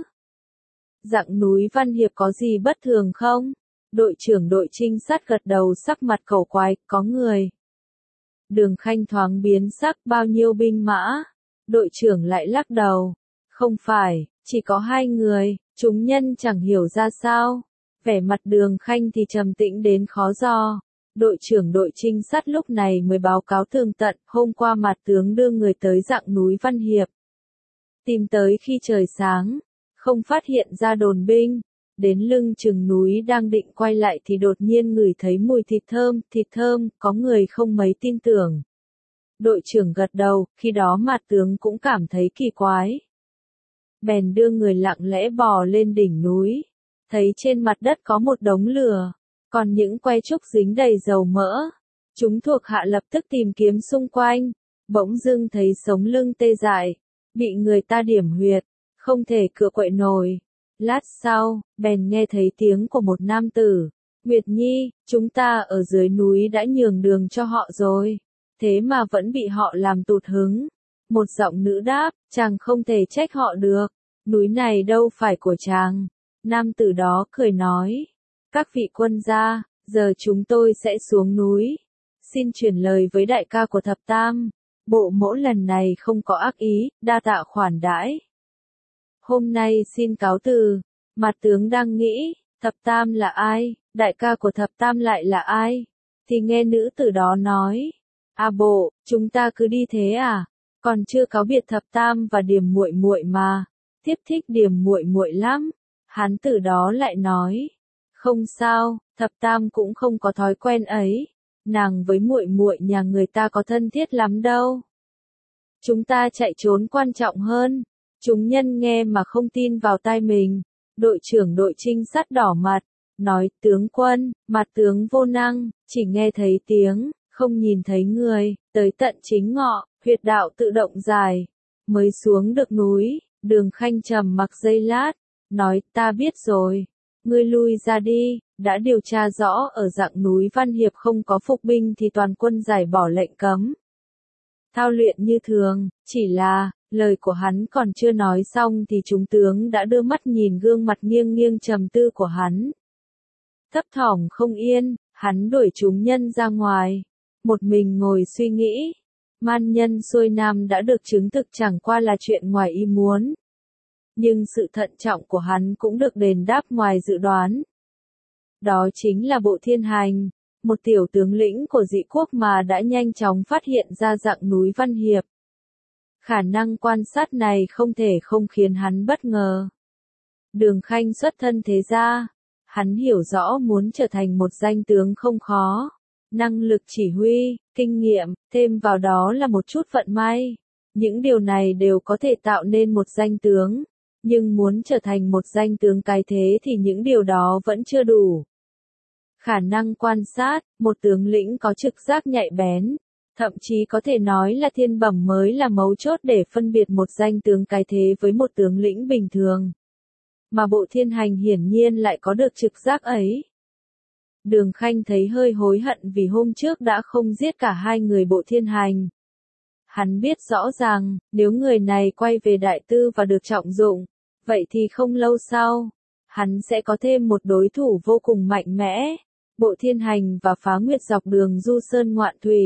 Dặng núi Văn Hiệp có gì bất thường không? Đội trưởng đội trinh sát gật đầu sắc mặt cổ quái, có người. Đường Khanh thoáng biến sắc, bao nhiêu binh mã? Đội trưởng lại lắc đầu. Không phải, chỉ có hai người, chúng nhân chẳng hiểu ra sao. Vẻ mặt Đường Khanh thì trầm tĩnh đến khó dò. Đội trưởng đội trinh sát lúc này mới báo cáo tường tận, hôm qua mặt tướng đưa người tới dặng núi Văn Hiệp. Tìm tới khi trời sáng, không phát hiện ra đồn binh, đến lưng chừng núi đang định quay lại thì đột nhiên ngửi thấy mùi thịt thơm, thịt thơm, có người không mấy tin tưởng. Đội trưởng gật đầu, khi đó mặt tướng cũng cảm thấy kỳ quái. Bèn đưa người lặng lẽ bò lên đỉnh núi, thấy trên mặt đất có một đống lửa. Còn những que trúc dính đầy dầu mỡ. Chúng thuộc hạ lập tức tìm kiếm xung quanh. Bỗng dưng thấy sống lưng tê dại. Bị người ta điểm huyệt. Không thể cựa quậy nổi. Lát sau, bèn nghe thấy tiếng của một nam tử. Nguyệt Nhi, chúng ta ở dưới núi đã nhường đường cho họ rồi. Thế mà vẫn bị họ làm tụt hứng. Một giọng nữ đáp, chàng không thể trách họ được. Núi này đâu phải của chàng. Nam tử đó cười nói. Các vị quân gia, giờ chúng tôi sẽ xuống núi. Xin truyền lời với đại ca của Thập Tam. Bộ mỗ lần này không có ác ý, đa tạ khoản đãi. Hôm nay xin cáo từ. Mặt tướng đang nghĩ, Thập Tam là ai, đại ca của Thập Tam lại là ai? Thì nghe nữ tử đó nói. À bộ, chúng ta cứ đi thế à? Còn chưa cáo biệt Thập Tam và Điềm muội muội mà. Tiếp thích Điềm muội muội lắm. Hán tử đó lại nói. Không sao, Thập Tam cũng không có thói quen ấy. Nàng với muội muội nhà người ta có thân thiết lắm đâu. Chúng ta chạy trốn quan trọng hơn. Chúng nhân nghe mà không tin vào tai mình. Đội trưởng đội trinh sát đỏ mặt, nói, tướng quân, mặt tướng vô năng, chỉ nghe thấy tiếng, không nhìn thấy người, tới tận chính ngọ, huyệt đạo tự động dài. Mới xuống được núi, Đường Khanh trầm mặc giây lát, nói, ta biết rồi. Ngươi lui ra đi, đã điều tra rõ ở dặng núi Văn Hiệp không có phục binh thì toàn quân giải bỏ lệnh cấm. Thao luyện như thường, chỉ là, lời của hắn còn chưa nói xong thì chúng tướng đã đưa mắt nhìn gương mặt nghiêng nghiêng trầm tư của hắn. Thấp thỏm không yên, hắn đuổi chúng nhân ra ngoài. một mình ngồi suy nghĩ. Man nhân xuôi nam đã được chứng thực chẳng qua là chuyện ngoài ý muốn. Nhưng sự thận trọng của hắn cũng được đền đáp ngoài dự đoán. Đó chính là Bộ Thiên Hành, một tiểu tướng lĩnh của dị quốc mà đã nhanh chóng phát hiện ra dạng núi Văn Hiệp. Khả năng quan sát này không thể không khiến hắn bất ngờ. Đường Khanh xuất thân thế gia, hắn hiểu rõ muốn trở thành một danh tướng không khó. Năng lực chỉ huy, kinh nghiệm, thêm vào đó là một chút vận may. Những điều này đều có thể tạo nên một danh tướng. Nhưng muốn trở thành một danh tướng cái thế thì những điều đó vẫn chưa đủ. Khả năng quan sát, một tướng lĩnh có trực giác nhạy bén, thậm chí có thể nói là thiên bẩm mới là mấu chốt để phân biệt một danh tướng cái thế với một tướng lĩnh bình thường. Mà Bộ Thiên Hành hiển nhiên lại có được trực giác ấy. Đường Khanh thấy hơi hối hận vì hôm trước đã không giết cả hai người Bộ Thiên Hành. Hắn biết rõ ràng, nếu người này quay về Đại Tư và được trọng dụng, vậy thì không lâu sau, hắn sẽ có thêm một đối thủ vô cùng mạnh mẽ. Bộ Thiên Hành và Phá Nguyệt dọc đường du sơn ngoạn thủy.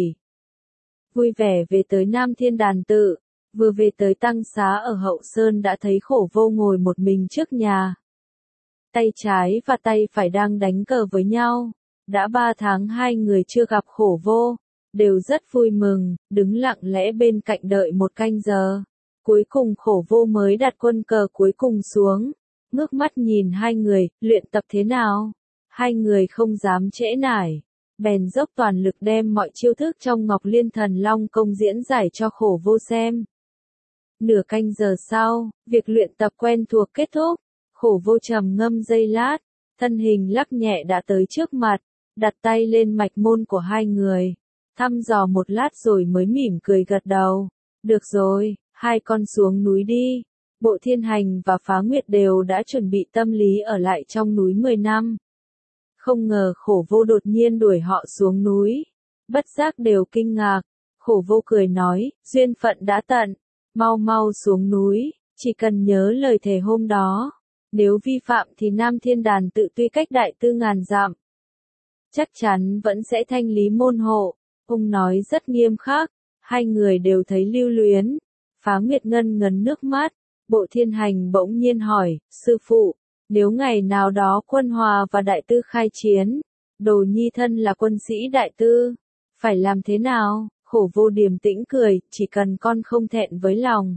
Vui vẻ về tới Nam Thiên Đàn Tự, vừa về tới tăng xá ở Hậu Sơn đã thấy Khổ Vô ngồi một mình trước nhà. Tay trái và tay phải đang đánh cờ với nhau. Đã ba tháng hai người chưa gặp Khổ Vô, đều rất vui mừng, đứng lặng lẽ bên cạnh đợi một canh giờ. Cuối cùng Khổ Vô mới đặt quân cờ cuối cùng xuống, ngước mắt nhìn hai người, luyện tập thế nào? Hai người không dám trễ nải, bèn dốc toàn lực đem mọi chiêu thức trong Ngọc Liên Thần Long công diễn giải cho Khổ Vô xem. Nửa canh giờ sau, việc luyện tập quen thuộc kết thúc, Khổ Vô trầm ngâm giây lát, thân hình lắc nhẹ đã tới trước mặt, đặt tay lên mạch môn của hai người, thăm dò một lát rồi mới mỉm cười gật đầu. Được rồi, hai con xuống núi đi. Bộ Thiên Hành và Phá Nguyệt đều đã chuẩn bị tâm lý ở lại trong núi mười năm. Không ngờ Khổ Vô đột nhiên đuổi họ xuống núi. Bất giác đều kinh ngạc. Khổ Vô cười nói, duyên phận đã tận, mau mau xuống núi, chỉ cần nhớ lời thề hôm đó. Nếu vi phạm thì Nam Thiên Đàn Tự tuy cách Đại Tư ngàn dặm, chắc chắn vẫn sẽ thanh lý môn hộ. Ông nói rất nghiêm khắc, hai người đều thấy lưu luyến. Phá Nguyệt ngân ngấn nước mắt. Bộ Thiên Hành bỗng nhiên hỏi, sư phụ, nếu ngày nào đó Quân Hòa và Đại Tư khai chiến, Đồ Nhi thân là quân sĩ Đại Tư, phải làm thế nào? Khổ Vô điềm tĩnh cười, chỉ cần con không thẹn với lòng.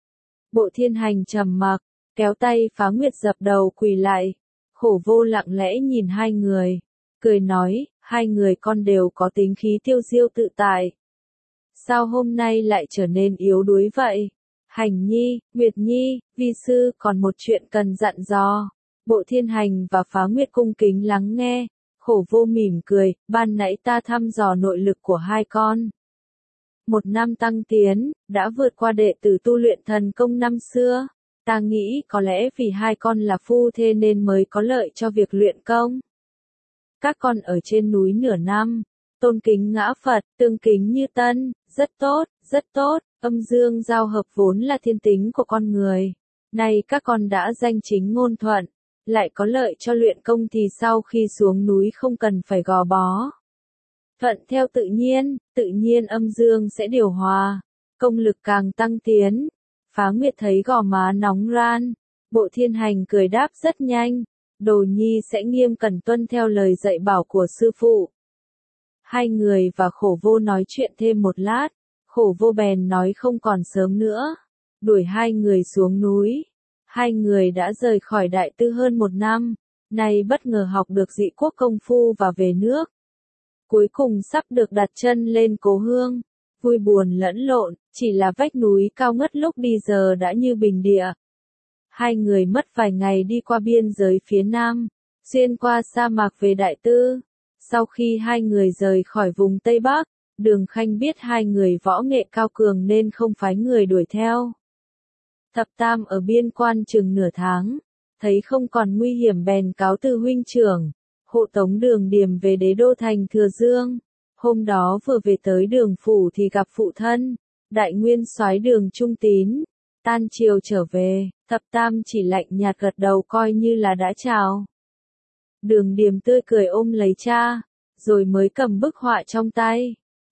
Bộ Thiên Hành trầm mặc, kéo tay Phá Nguyệt dập đầu quỳ lại. Khổ Vô lặng lẽ nhìn hai người, cười nói, hai người con đều có tính khí tiêu diêu tự tại. Sao hôm nay lại trở nên yếu đuối vậy? Hành Nhi, Nguyệt Nhi, vi sư còn một chuyện cần dặn dò. Bộ Thiên Hành và Phá Nguyệt cung kính lắng nghe. Khổ Vô mỉm cười, ban nãy ta thăm dò nội lực của hai con. Một năm tăng tiến, đã vượt qua đệ tử tu luyện thần công năm xưa. Ta nghĩ có lẽ vì hai con là phu thê nên mới có lợi cho việc luyện công. Các con ở trên núi nửa năm, tôn kính ngã Phật, tương kính như tân, rất tốt, rất tốt. Âm dương giao hợp vốn là thiên tính của con người. Nay các con đã danh chính ngôn thuận, lại có lợi cho luyện công thì sau khi xuống núi không cần phải gò bó. Thuận theo tự nhiên, tự nhiên âm dương sẽ điều hòa, công lực càng tăng tiến. Phá Nguyệt thấy gò má nóng ran, Bộ Thiên Hành cười đáp rất nhanh, Đồ Nhi sẽ nghiêm cẩn tuân theo lời dạy bảo của sư phụ. Hai người và Khổ Vô nói chuyện thêm một lát. Khổ Vô bèn nói không còn sớm nữa, đuổi hai người xuống núi. Hai người đã rời khỏi Đại Tư hơn một năm, nay bất ngờ học được dị quốc công phu và về nước. Cuối cùng sắp được đặt chân lên Cố Hương, vui buồn lẫn lộn, chỉ là vách núi cao ngất lúc đi giờ đã như bình địa. Hai người mất vài ngày đi qua biên giới phía Nam, xuyên qua sa mạc về Đại Tư. Sau khi hai người rời khỏi vùng Tây Bắc, Đường Khanh biết hai người võ nghệ cao cường nên không phái người đuổi theo. Thập Tam ở biên quan chừng nửa tháng, thấy không còn nguy hiểm bèn cáo từ huynh trưởng, hộ tống Đường Điềm về đế đô thành Thừa Dương. Hôm đó vừa về tới Đường phủ thì gặp phụ thân, đại nguyên soái Đường Trung Tín. Tan chiều trở về, Thập Tam chỉ lạnh nhạt gật đầu coi như là đã chào. Đường Điềm tươi cười ôm lấy cha, rồi mới cầm bức họa trong tay.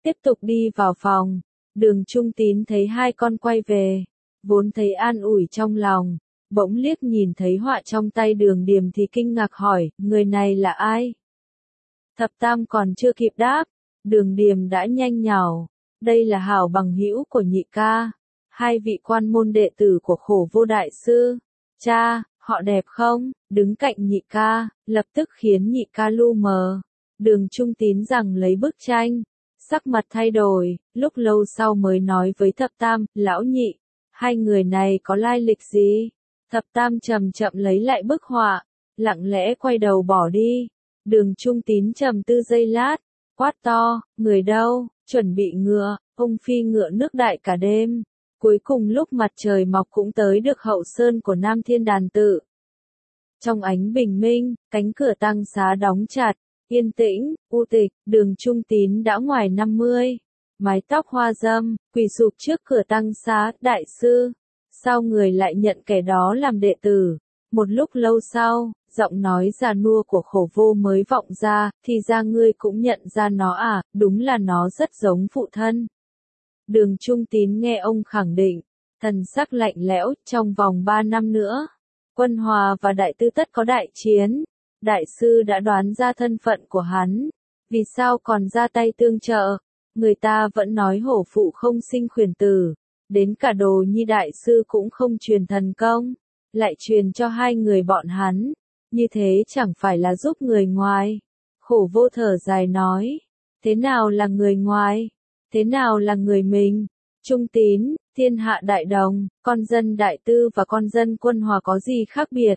tiếp tục đi vào phòng. Đường Trung Tín thấy hai con quay về, vốn thấy an ủi trong lòng, bỗng liếc nhìn thấy họa trong tay Đường Điềm thì kinh ngạc hỏi, người này là ai? Thập Tam còn chưa kịp đáp, Đường Điềm đã nhanh nhảu, đây là hảo bằng hữu của nhị ca, hai vị quan môn đệ tử của Khổ Vô đại sư. Cha, họ đẹp không? Đứng cạnh nhị ca, lập tức khiến nhị ca lu mờ. Đường Trung Tín rằng lấy bức tranh, sắc mặt thay đổi, lúc lâu sau mới nói với Thập Tam, lão nhị, hai người này có lai lịch gì? Thập Tam chậm chậm lấy lại bức họa, lặng lẽ quay đầu bỏ đi. Đường Trung Tín trầm tư giây lát, quát to, người đâu, chuẩn bị ngựa, ông phi ngựa nước đại cả đêm. Cuối cùng lúc mặt trời mọc cũng tới được hậu sơn của Nam Thiên Đàn Tự. Trong ánh bình minh, cánh cửa tăng xá đóng chặt, yên tĩnh, u tịch, Đường Trung Tín đã ngoài năm mươi, mái tóc hoa râm, quỳ sụp trước cửa tăng xá, đại sư, sao người lại nhận kẻ đó làm đệ tử? Một lúc lâu sau, giọng nói già nua của Khổ Vô mới vọng ra, thì ra ngươi cũng nhận ra nó à, đúng là nó rất giống phụ thân. Đường Trung Tín nghe ông khẳng định, thần sắc lạnh lẽo, trong vòng ba năm nữa, Quân Hòa và Đại Tư tất có đại chiến. Đại sư đã đoán ra thân phận của hắn, vì sao còn ra tay tương trợ? Người ta vẫn nói hổ phụ không sinh khuyển tử, đến cả Đồ Nhi đại sư cũng không truyền thần công, lại truyền cho hai người bọn hắn, như thế chẳng phải là giúp người ngoài. Khổ Vô thở dài nói, thế nào là người ngoài? Thế nào là người mình? Trung Tín, thiên hạ đại đồng, con dân Đại Tư và con dân Quân Hòa có gì khác biệt?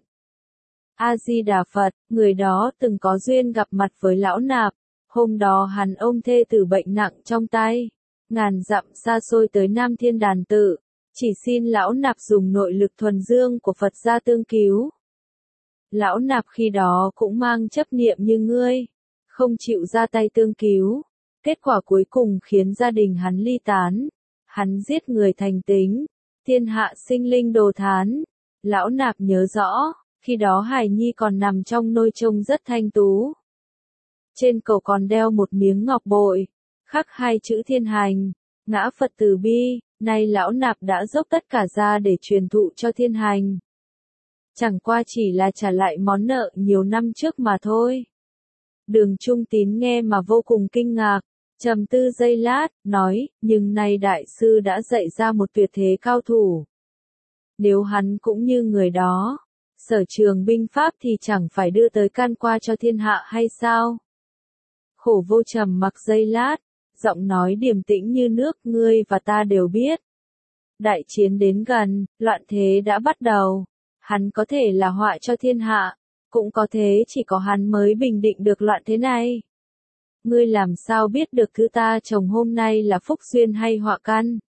A-di-đà Phật, người đó từng có duyên gặp mặt với lão nạp, hôm đó hắn ôm thê tử bệnh nặng trong tay, ngàn dặm xa xôi tới Nam Thiên Đàn Tự, chỉ xin lão nạp dùng nội lực thuần dương của Phật gia tương cứu. Lão nạp khi đó cũng mang chấp niệm như ngươi, không chịu ra tay tương cứu, kết quả cuối cùng khiến gia đình hắn ly tán, hắn giết người thành tính, thiên hạ sinh linh đồ thán. Lão nạp nhớ rõ, khi đó hài nhi còn nằm trong nôi trông rất thanh tú. Trên cầu còn đeo một miếng ngọc bội, khắc hai chữ thiên hành, ngã Phật từ bi, nay lão nạp đã dốc tất cả ra để truyền thụ cho thiên hành. Chẳng qua chỉ là trả lại món nợ nhiều năm trước mà thôi. Đường Trung Tín nghe mà vô cùng kinh ngạc, trầm tư giây lát, nói, nhưng nay đại sư đã dạy ra một tuyệt thế cao thủ. Nếu hắn cũng như người đó, sở trường binh pháp thì chẳng phải đưa tới can qua cho thiên hạ hay sao? Khổ Vô trầm mặc giây lát, giọng nói điềm tĩnh như nước, ngươi và ta đều biết. Đại chiến đến gần, loạn thế đã bắt đầu. Hắn có thể là họa cho thiên hạ, cũng có thế chỉ có hắn mới bình định được loạn thế này. Ngươi làm sao biết được thứ ta trồng hôm nay là phúc duyên hay họa căn?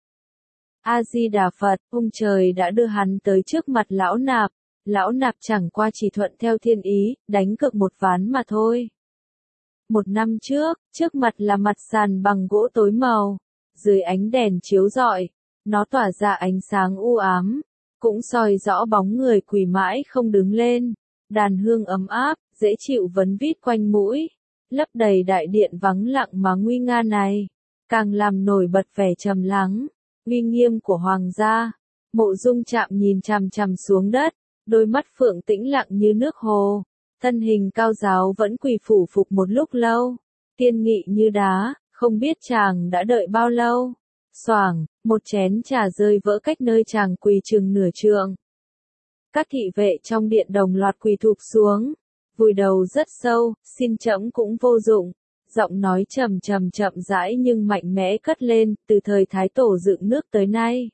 A-di-đà Phật, ông trời đã đưa hắn tới trước mặt lão nạp, lão nạp chẳng qua chỉ thuận theo thiên ý, đánh cược một ván mà thôi. Một năm trước, trước mặt là mặt sàn bằng gỗ tối màu, dưới ánh đèn chiếu rọi, nó tỏa ra ánh sáng u ám, cũng soi rõ bóng người quỳ mãi không đứng lên, đàn hương ấm áp, dễ chịu vấn vít quanh mũi, lấp đầy đại điện vắng lặng mà nguy nga này, càng làm nổi bật vẻ trầm lắng, uy nghiêm của hoàng gia. Mộ Dung Trạm nhìn chằm chằm xuống đất, đôi mắt phượng tĩnh lặng như nước hồ, thân hình cao giáo vẫn quỳ phủ phục một lúc lâu, kiên nghị như đá, không biết chàng đã đợi bao lâu. Xoảng, một chén trà rơi vỡ cách nơi chàng quỳ chừng nửa trượng. Các thị vệ trong điện đồng loạt quỳ thụp xuống, vùi đầu rất sâu, xin trẫm cũng vô dụng. Giọng nói trầm trầm chậm rãi nhưng mạnh mẽ cất lên, từ thời Thái Tổ dựng nước tới nay.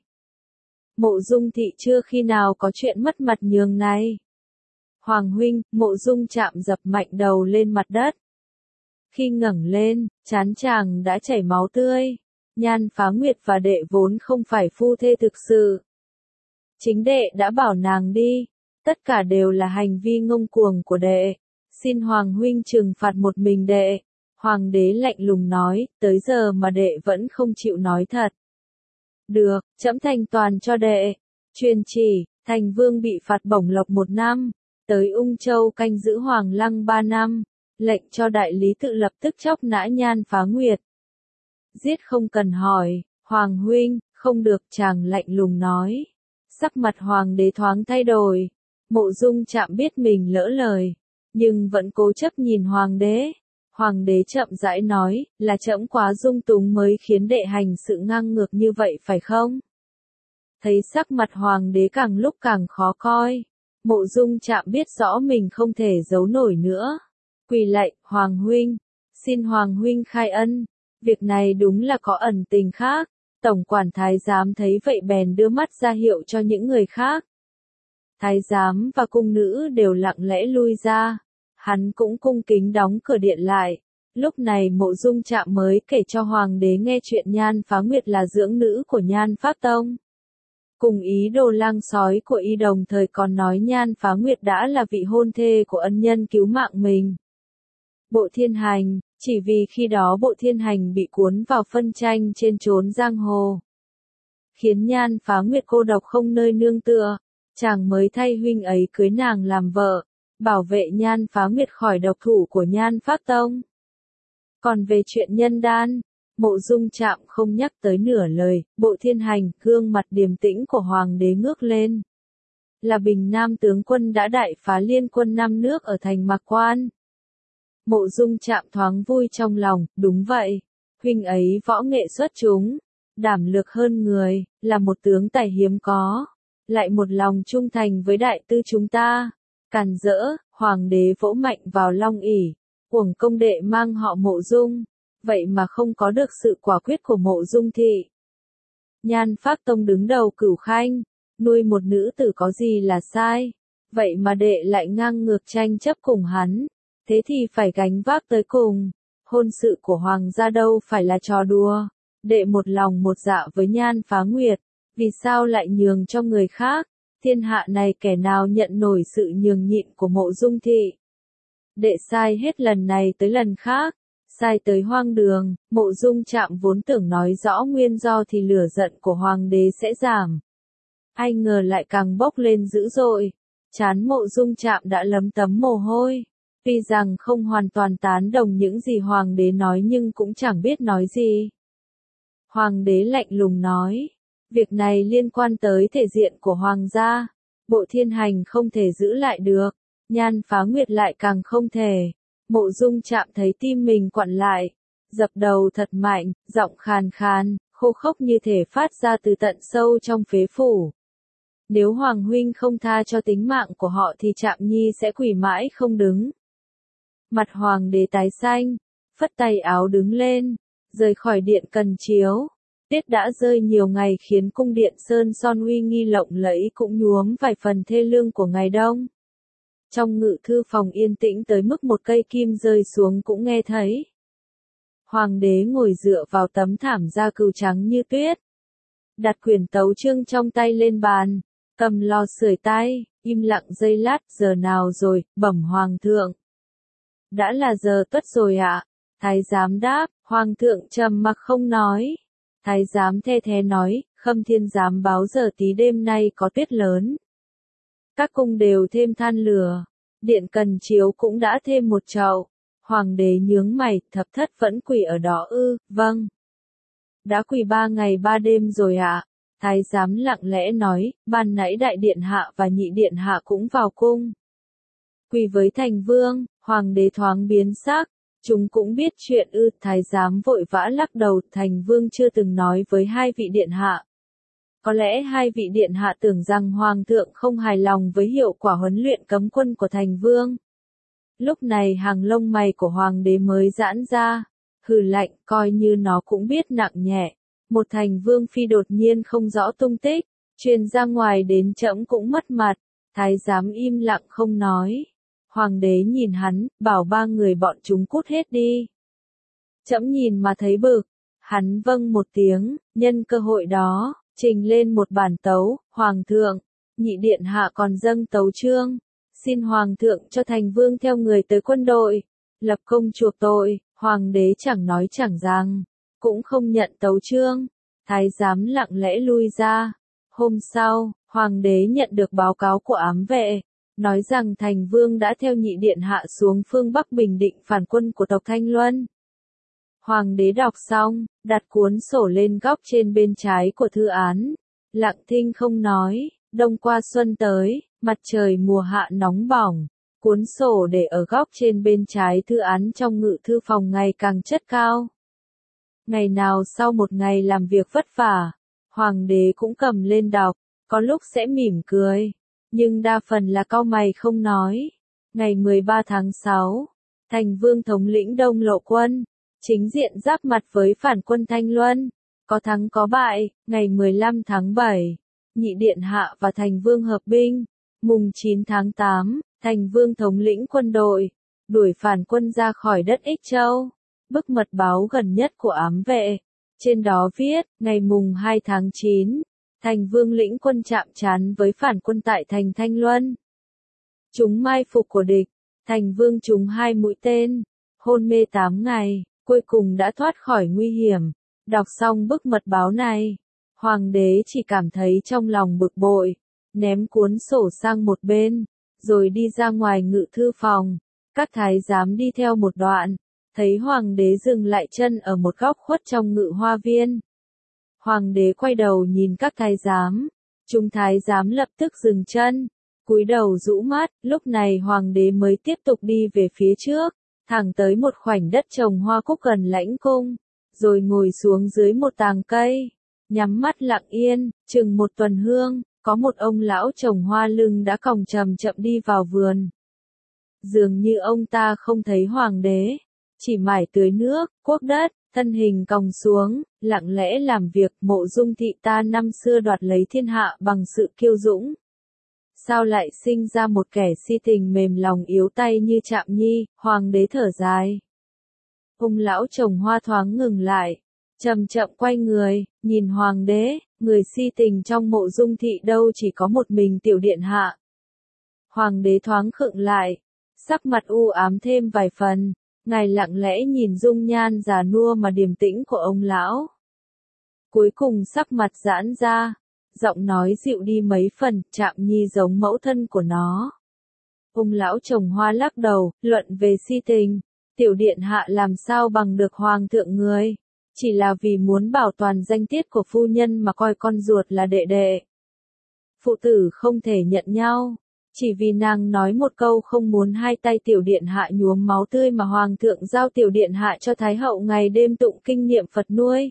Mộ Dung thị chưa khi nào có chuyện mất mặt nhường này. Hoàng huynh, Mộ Dung Trạm dập mạnh đầu lên mặt đất. Khi ngẩng lên, trán chàng đã chảy máu tươi. Nhan Phá Nguyệt và đệ vốn không phải phu thê thực sự. Chính đệ đã bảo nàng đi, tất cả đều là hành vi ngông cuồng của đệ. Xin Hoàng huynh trừng phạt một mình đệ. Hoàng đế lạnh lùng nói, tới giờ mà đệ vẫn không chịu nói thật. Được, trẫm thành toàn cho đệ. Truyền chỉ, thành vương bị phạt bổng lộc một năm, tới Ung Châu canh giữ Hoàng lăng ba năm, lệnh cho đại lý tự lập tức chóc nã Nhan Phá Nguyệt. giết không cần hỏi, Hoàng huynh, không được, chàng lạnh lùng nói. Sắc mặt Hoàng đế thoáng thay đổi, Mộ Dung Trạm biết mình lỡ lời, nhưng vẫn cố chấp nhìn Hoàng đế. Hoàng đế chậm rãi nói, là trẫm quá dung túng mới khiến đệ hành sự ngang ngược như vậy phải không? Thấy sắc mặt Hoàng đế càng lúc càng khó coi, Mộ Dung Trạm biết rõ mình không thể giấu nổi nữa. Quỳ lạy, Hoàng huynh, xin Hoàng huynh khai ân, việc này đúng là có ẩn tình khác. Tổng quản thái giám thấy vậy bèn đưa mắt ra hiệu cho những người khác. Thái giám và cung nữ đều lặng lẽ lui ra, hắn cũng cung kính đóng cửa điện lại. Lúc này Mộ Dung Trạm mới kể cho Hoàng đế nghe chuyện Nhan Phá Nguyệt là dưỡng nữ của Nhan Pháp Tông. Cùng ý đồ lang sói của y đồng thời còn nói Nhan Phá Nguyệt đã là vị hôn thê của ân nhân cứu mạng mình. Bộ Thiên Hành, chỉ vì khi đó Bộ Thiên Hành bị cuốn vào phân tranh trên chốn giang hồ, khiến Nhan Phá Nguyệt cô độc không nơi nương tựa, chàng mới thay huynh ấy cưới nàng làm vợ, bảo vệ Nhan Phá Nguyệt khỏi độc thủ của Nhan Pháp Tông. Còn về chuyện nhân đan, Mộ Dung Trạm không nhắc tới nửa lời. Bộ Thiên Hành, gương mặt điềm tĩnh của Hoàng đế ngước lên. Là Bình Nam tướng quân đã đại phá liên quân năm nước ở thành Mạc Quan. Mộ Dung Trạm thoáng vui trong lòng, đúng vậy, huynh ấy võ nghệ xuất chúng, đảm lược hơn người, là một tướng tài hiếm có, lại một lòng trung thành với đại tư chúng ta. Càn rỡ, Hoàng đế vỗ mạnh vào long ỷ, uổng công đệ mang họ Mộ Dung, vậy mà không có được sự quả quyết của Mộ Dung thị. Nhan Pháp Tông đứng đầu Cửu Khanh, nuôi một nữ tử có gì là sai, vậy mà đệ lại ngang ngược tranh chấp cùng hắn. Thế thì phải gánh vác tới cùng, hôn sự của Hoàng gia đâu phải là trò đùa, đệ một lòng một dạ với Nhan Phá Nguyệt, vì sao lại nhường cho người khác, thiên hạ này kẻ nào nhận nổi sự nhường nhịn của Mộ Dung thị. Đệ sai hết lần này tới lần khác, sai tới hoang đường. Mộ Dung Trạm vốn tưởng nói rõ nguyên do thì lửa giận của Hoàng đế sẽ giảm. Ai ngờ lại càng bốc lên dữ dội, trán Mộ Dung Trạm đã lấm tấm mồ hôi. Tuy rằng không hoàn toàn tán đồng những gì Hoàng đế nói nhưng cũng chẳng biết nói gì. Hoàng đế lạnh lùng nói, việc này liên quan tới thể diện của Hoàng gia, Bộ Thiên Hành không thể giữ lại được, Nhan Phá Nguyệt lại càng không thể. Mộ Dung Trạm thấy tim mình quặn lại, dập đầu thật mạnh, giọng khàn khàn, khô khốc như thể phát ra từ tận sâu trong phế phủ. Nếu Hoàng huynh không tha cho tính mạng của họ thì Trạm nhi sẽ quỳ mãi không đứng. Mặt Hoàng đế tái xanh, phất tay áo đứng lên, rời khỏi điện Cần Chiếu. Tuyết đã rơi nhiều ngày khiến cung điện Sơn Son uy nghi lộng lẫy cũng nhuốm vài phần thê lương của ngày đông. Trong ngự thư phòng yên tĩnh tới mức một cây kim rơi xuống cũng nghe thấy. Hoàng đế ngồi dựa vào tấm thảm da cừu trắng như tuyết, đặt quyển tấu chương trong tay lên bàn, cầm lò sưởi tay, im lặng giây lát. Giờ nào rồi, bẩm Hoàng thượng? Đã là giờ tuất rồi ạ. À? Thái giám đáp. Hoàng thượng trầm mặc không nói. Thái giám the thé nói, Khâm Thiên giám báo giờ tí đêm nay có tuyết lớn. Các cung đều thêm than lửa, điện Cần Chiếu cũng đã thêm một chậu. Hoàng đế nhướng mày, thập thất vẫn quỳ ở đó ư? Vâng. Đã quỳ ba ngày ba đêm rồi ạ. À? Thái giám lặng lẽ nói, ban nãy đại điện hạ và nhị điện hạ cũng vào cung. Quỳ với thành vương. Hoàng đế thoáng biến sắc, chúng cũng biết chuyện ư? Thái giám vội vã lắc đầu, thành vương chưa từng nói với hai vị điện hạ. Có lẽ hai vị điện hạ tưởng rằng Hoàng thượng không hài lòng với hiệu quả huấn luyện cấm quân của thành vương. Lúc này hàng lông mày của Hoàng đế mới giãn ra, hừ lạnh, coi như nó cũng biết nặng nhẹ. Một thành vương phi đột nhiên không rõ tung tích, truyền ra ngoài đến trẫm cũng mất mặt. Thái giám im lặng không nói. Hoàng đế nhìn hắn, bảo ba người bọn chúng cút hết đi. Trẫm nhìn mà thấy bực. Hắn vâng một tiếng, nhân cơ hội đó, trình lên một bản tấu. Hoàng thượng, nhị điện hạ còn dâng tấu chương, xin Hoàng thượng cho thành vương theo người tới quân đội, lập công chuộc tội. Hoàng đế chẳng nói chẳng rằng, cũng không nhận tấu chương. Thái giám lặng lẽ lui ra. Hôm sau, Hoàng đế nhận được báo cáo của ám vệ, nói rằng thành vương đã theo nhị điện hạ xuống phương Bắc bình định phản quân của tộc Thanh Luân. Hoàng đế đọc xong, đặt cuốn sổ lên góc trên bên trái của thư án. Lặng thinh không nói, đông qua xuân tới, mặt trời mùa hạ nóng bỏng. Cuốn sổ để ở góc trên bên trái thư án trong ngự thư phòng ngày càng chất cao. Ngày nào sau một ngày làm việc vất vả, hoàng đế cũng cầm lên đọc, có lúc sẽ mỉm cười, nhưng đa phần là cau mày không nói. Ngày mười ba tháng sáu, Thành Vương thống lĩnh Đông Lộ quân, chính diện giáp mặt với phản quân Thanh Luân, có thắng có bại. Ngày mười lăm tháng bảy, Nhị Điện Hạ và Thành Vương hợp binh. Mùng chín tháng tám, Thành Vương thống lĩnh quân đội, đuổi phản quân ra khỏi đất Ích Châu. Bức mật báo gần nhất của ám vệ, trên đó viết, ngày mùng hai tháng chín, Thành Vương lĩnh quân chạm trán với phản quân tại thành Thanh Luân. Chúng mai phục của địch, Thành Vương trúng hai mũi tên, hôn mê tám ngày, cuối cùng đã thoát khỏi nguy hiểm. Đọc xong bức mật báo này, hoàng đế chỉ cảm thấy trong lòng bực bội, ném cuốn sổ sang một bên, rồi đi ra ngoài ngự thư phòng. Các thái giám đi theo một đoạn, thấy hoàng đế dừng lại chân ở một góc khuất trong ngự hoa viên. Hoàng đế quay đầu nhìn các thái giám, chúng thái giám lập tức dừng chân, cúi đầu rũ mắt. Lúc này hoàng đế mới tiếp tục đi về phía trước, thẳng tới một khoảnh đất trồng hoa cúc gần lãnh cung, rồi ngồi xuống dưới một tàng cây, nhắm mắt lặng yên. Chừng một tuần hương, có một ông lão trồng hoa lưng đã còng chậm chậm đi vào vườn. Dường như ông ta không thấy hoàng đế, chỉ mải tưới nước, cuốc đất, thân hình còng xuống, lặng lẽ làm việc. Mộ Dung thị ta năm xưa đoạt lấy thiên hạ bằng sự kiêu dũng, sao lại sinh ra một kẻ si tình mềm lòng yếu tay như Trạm Nhi? Hoàng đế thở dài. Ông lão trồng hoa thoáng ngừng lại, chậm chậm quay người, nhìn hoàng đế. Người si tình trong Mộ Dung thị đâu chỉ có một mình tiểu điện hạ. Hoàng đế thoáng khựng lại, sắc mặt u ám thêm vài phần. Ngài lặng lẽ nhìn dung nhan già nua mà điềm tĩnh của ông lão. Cuối cùng sắc mặt giãn ra, giọng nói dịu đi mấy phần. Trạm Nhi giống mẫu thân của nó. Ông lão trồng hoa lắc đầu, luận về si tình, tiểu điện hạ làm sao bằng được hoàng thượng người. Chỉ là vì muốn bảo toàn danh tiết của phu nhân mà coi con ruột là đệ đệ. Phụ tử không thể nhận nhau, chỉ vì nàng nói một câu không muốn hai tay tiểu điện hạ nhuốm máu tươi mà hoàng thượng giao tiểu điện hạ cho thái hậu ngày đêm tụng kinh niệm Phật nuôi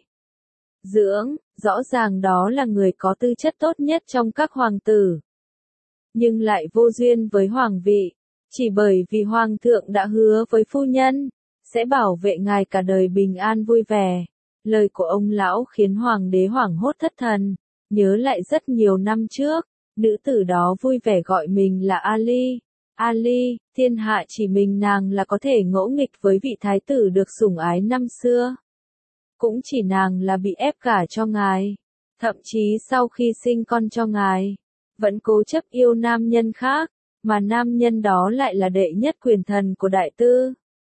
dưỡng. Rõ ràng đó là người có tư chất tốt nhất trong các hoàng tử, nhưng lại vô duyên với hoàng vị, chỉ bởi vì hoàng thượng đã hứa với phu nhân sẽ bảo vệ ngài cả đời bình an vui vẻ. Lời của ông lão khiến hoàng đế hoảng hốt thất thần, nhớ lại rất nhiều năm trước, nữ tử đó vui vẻ gọi mình là Ali. Ali, thiên hạ chỉ mình nàng là có thể ngỗ nghịch với vị thái tử được sủng ái năm xưa. Cũng chỉ nàng là bị ép gả cho ngài, thậm chí sau khi sinh con cho ngài, vẫn cố chấp yêu nam nhân khác, mà nam nhân đó lại là đệ nhất quyền thần của đại tư.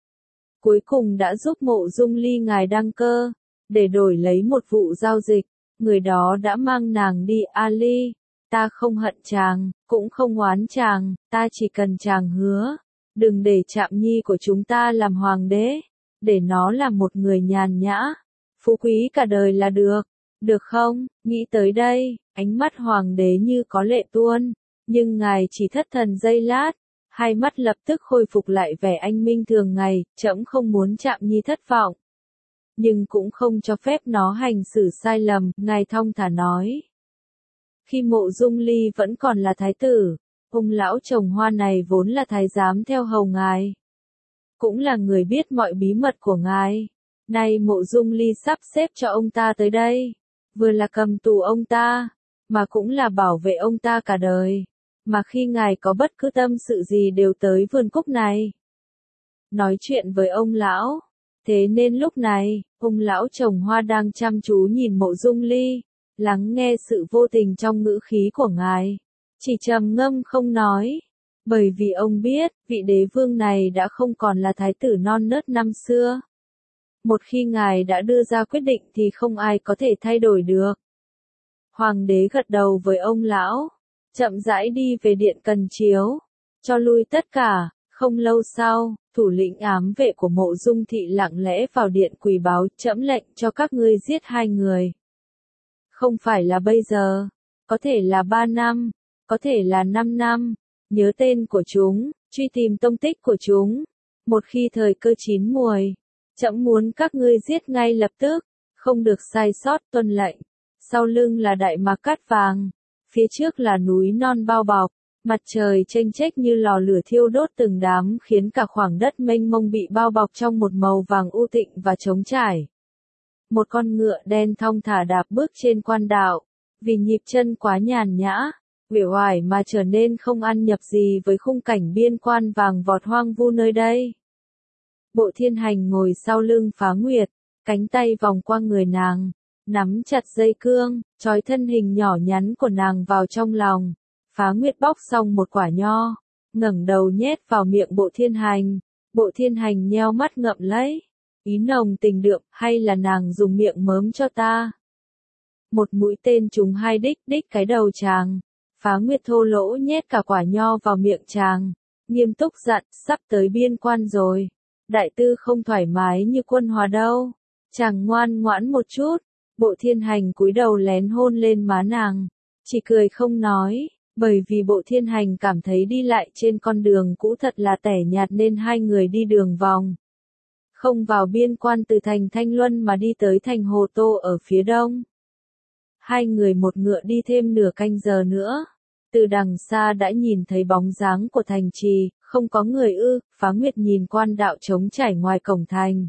Cuối cùng đã giúp Mộ Dung Ly ngài đăng cơ, để đổi lấy một vụ giao dịch, người đó đã mang nàng đi. Ali, ta không hận chàng, cũng không oán chàng, ta chỉ cần chàng hứa, đừng để Trạm Nhi của chúng ta làm hoàng đế, để nó làm một người nhàn nhã, phú quý cả đời là được, được không? Nghĩ tới đây, ánh mắt hoàng đế như có lệ tuôn, nhưng ngài chỉ thất thần giây lát, hai mắt lập tức khôi phục lại vẻ anh minh thường ngày. Trẫm không muốn Trạm Nhi thất vọng, nhưng cũng không cho phép nó hành xử sai lầm, ngài thong thả nói. Khi Mộ Dung Ly vẫn còn là thái tử, ông lão trồng hoa này vốn là thái giám theo hầu ngài, cũng là người biết mọi bí mật của ngài. Nay Mộ Dung Ly sắp xếp cho ông ta tới đây, vừa là cầm tù ông ta, mà cũng là bảo vệ ông ta cả đời. Mà khi ngài có bất cứ tâm sự gì đều tới vườn cúc này, nói chuyện với ông lão. Thế nên lúc này, ông lão trồng hoa đang chăm chú nhìn Mộ Dung Ly, lắng nghe sự vô tình trong ngữ khí của ngài, chỉ trầm ngâm không nói, bởi vì ông biết, vị đế vương này đã không còn là thái tử non nớt năm xưa. Một khi ngài đã đưa ra quyết định thì không ai có thể thay đổi được. Hoàng đế gật đầu với ông lão, chậm rãi đi về điện Cần Chiếu, cho lui tất cả, Không lâu sau, thủ lĩnh ám vệ của Mộ Dung Thị lặng lẽ vào điện quỳ báo, trẫm lệnh cho các ngươi giết hai người. Không phải là bây giờ, có thể là ba năm, có thể là năm năm, nhớ tên của chúng, truy tìm tông tích của chúng. Một khi thời cơ chín muồi, trẫm muốn các ngươi giết ngay lập tức, không được sai sót tuân lệnh. Sau lưng là đại mạc cát vàng, phía trước là núi non bao bọc, mặt trời chênh chếch như lò lửa thiêu đốt từng đám khiến cả khoảng đất mênh mông bị bao bọc trong một màu vàng u tịnh và trống trải. Một con ngựa đen thong thả đạp bước trên quan đạo, vì nhịp chân quá nhàn nhã, uể oải mà trở nên không ăn nhập gì với khung cảnh biên quan vàng vọt hoang vu nơi đây. Bộ Thiên Hành ngồi sau lưng Phá Nguyệt, cánh tay vòng qua người nàng, nắm chặt dây cương, trói thân hình nhỏ nhắn của nàng vào trong lòng. Phá Nguyệt bóc xong một quả nho, ngẩng đầu nhét vào miệng Bộ Thiên Hành. Bộ Thiên Hành nheo mắt ngậm lấy, ý nồng tình đượm, hay là nàng dùng miệng mớm cho ta. Một mũi tên trúng hai đích, đích cái đầu chàng. Phá Nguyệt thô lỗ nhét cả quả nho vào miệng chàng, nghiêm túc dặn, sắp tới biên quan rồi. Đại tư không thoải mái như Quân Hòa đâu. Chàng ngoan ngoãn một chút. Bộ Thiên Hành cúi đầu lén hôn lên má nàng, chỉ cười không nói, bởi vì Bộ Thiên Hành cảm thấy đi lại trên con đường cũ thật là tẻ nhạt nên hai người đi đường vòng. Không vào biên quan từ thành Thanh Luân mà đi tới thành Hồ Tô ở phía đông. Hai người một ngựa đi thêm nửa canh giờ nữa. Từ đằng xa đã nhìn thấy bóng dáng của thành trì, không có người ư. Phá Nguyệt nhìn quan đạo trống trải ngoài cổng thành.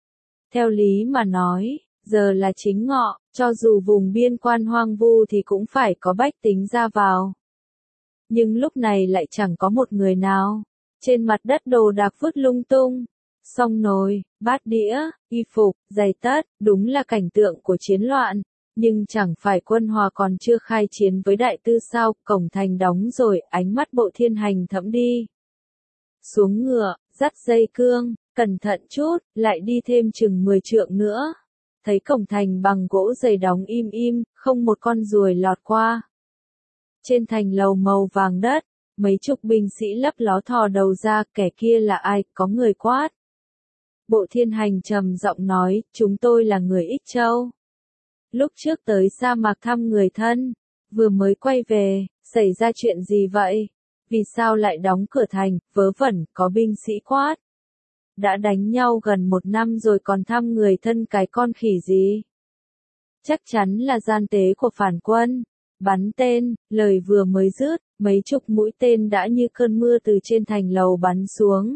Theo lý mà nói, giờ là chính ngọ, cho dù vùng biên quan hoang vu thì cũng phải có bách tính ra vào. Nhưng lúc này lại chẳng có một người nào. Trên mặt đất đồ đạc vứt lung tung. Song nồi, bát đĩa, y phục, giày tất, đúng là cảnh tượng của chiến loạn. Nhưng chẳng phải Quân Hòa còn chưa khai chiến với đại tư sao, cổng thành đóng rồi, ánh mắt Bộ Thiên Hành thẫm đi. Xuống ngựa, dắt dây cương, cẩn thận chút, lại đi thêm chừng mười trượng nữa. Thấy cổng thành bằng gỗ dày đóng im im, không một con ruồi lọt qua. Trên thành lầu màu vàng đất, mấy chục binh sĩ lấp ló thò đầu ra, kẻ kia là ai, có người quát. Bộ Thiên Hành trầm giọng nói, chúng tôi là người Ích Châu. Lúc trước tới sa mạc thăm người thân, vừa mới quay về, xảy ra chuyện gì vậy? Vì sao lại đóng cửa thành, vớ vẩn, có binh sĩ quát. Đã đánh nhau gần một năm rồi còn thăm người thân cái con khỉ gì? Chắc chắn là gian tế của phản quân. Bắn tên, lời vừa mới dứt, mấy chục mũi tên đã như cơn mưa từ trên thành lầu bắn xuống.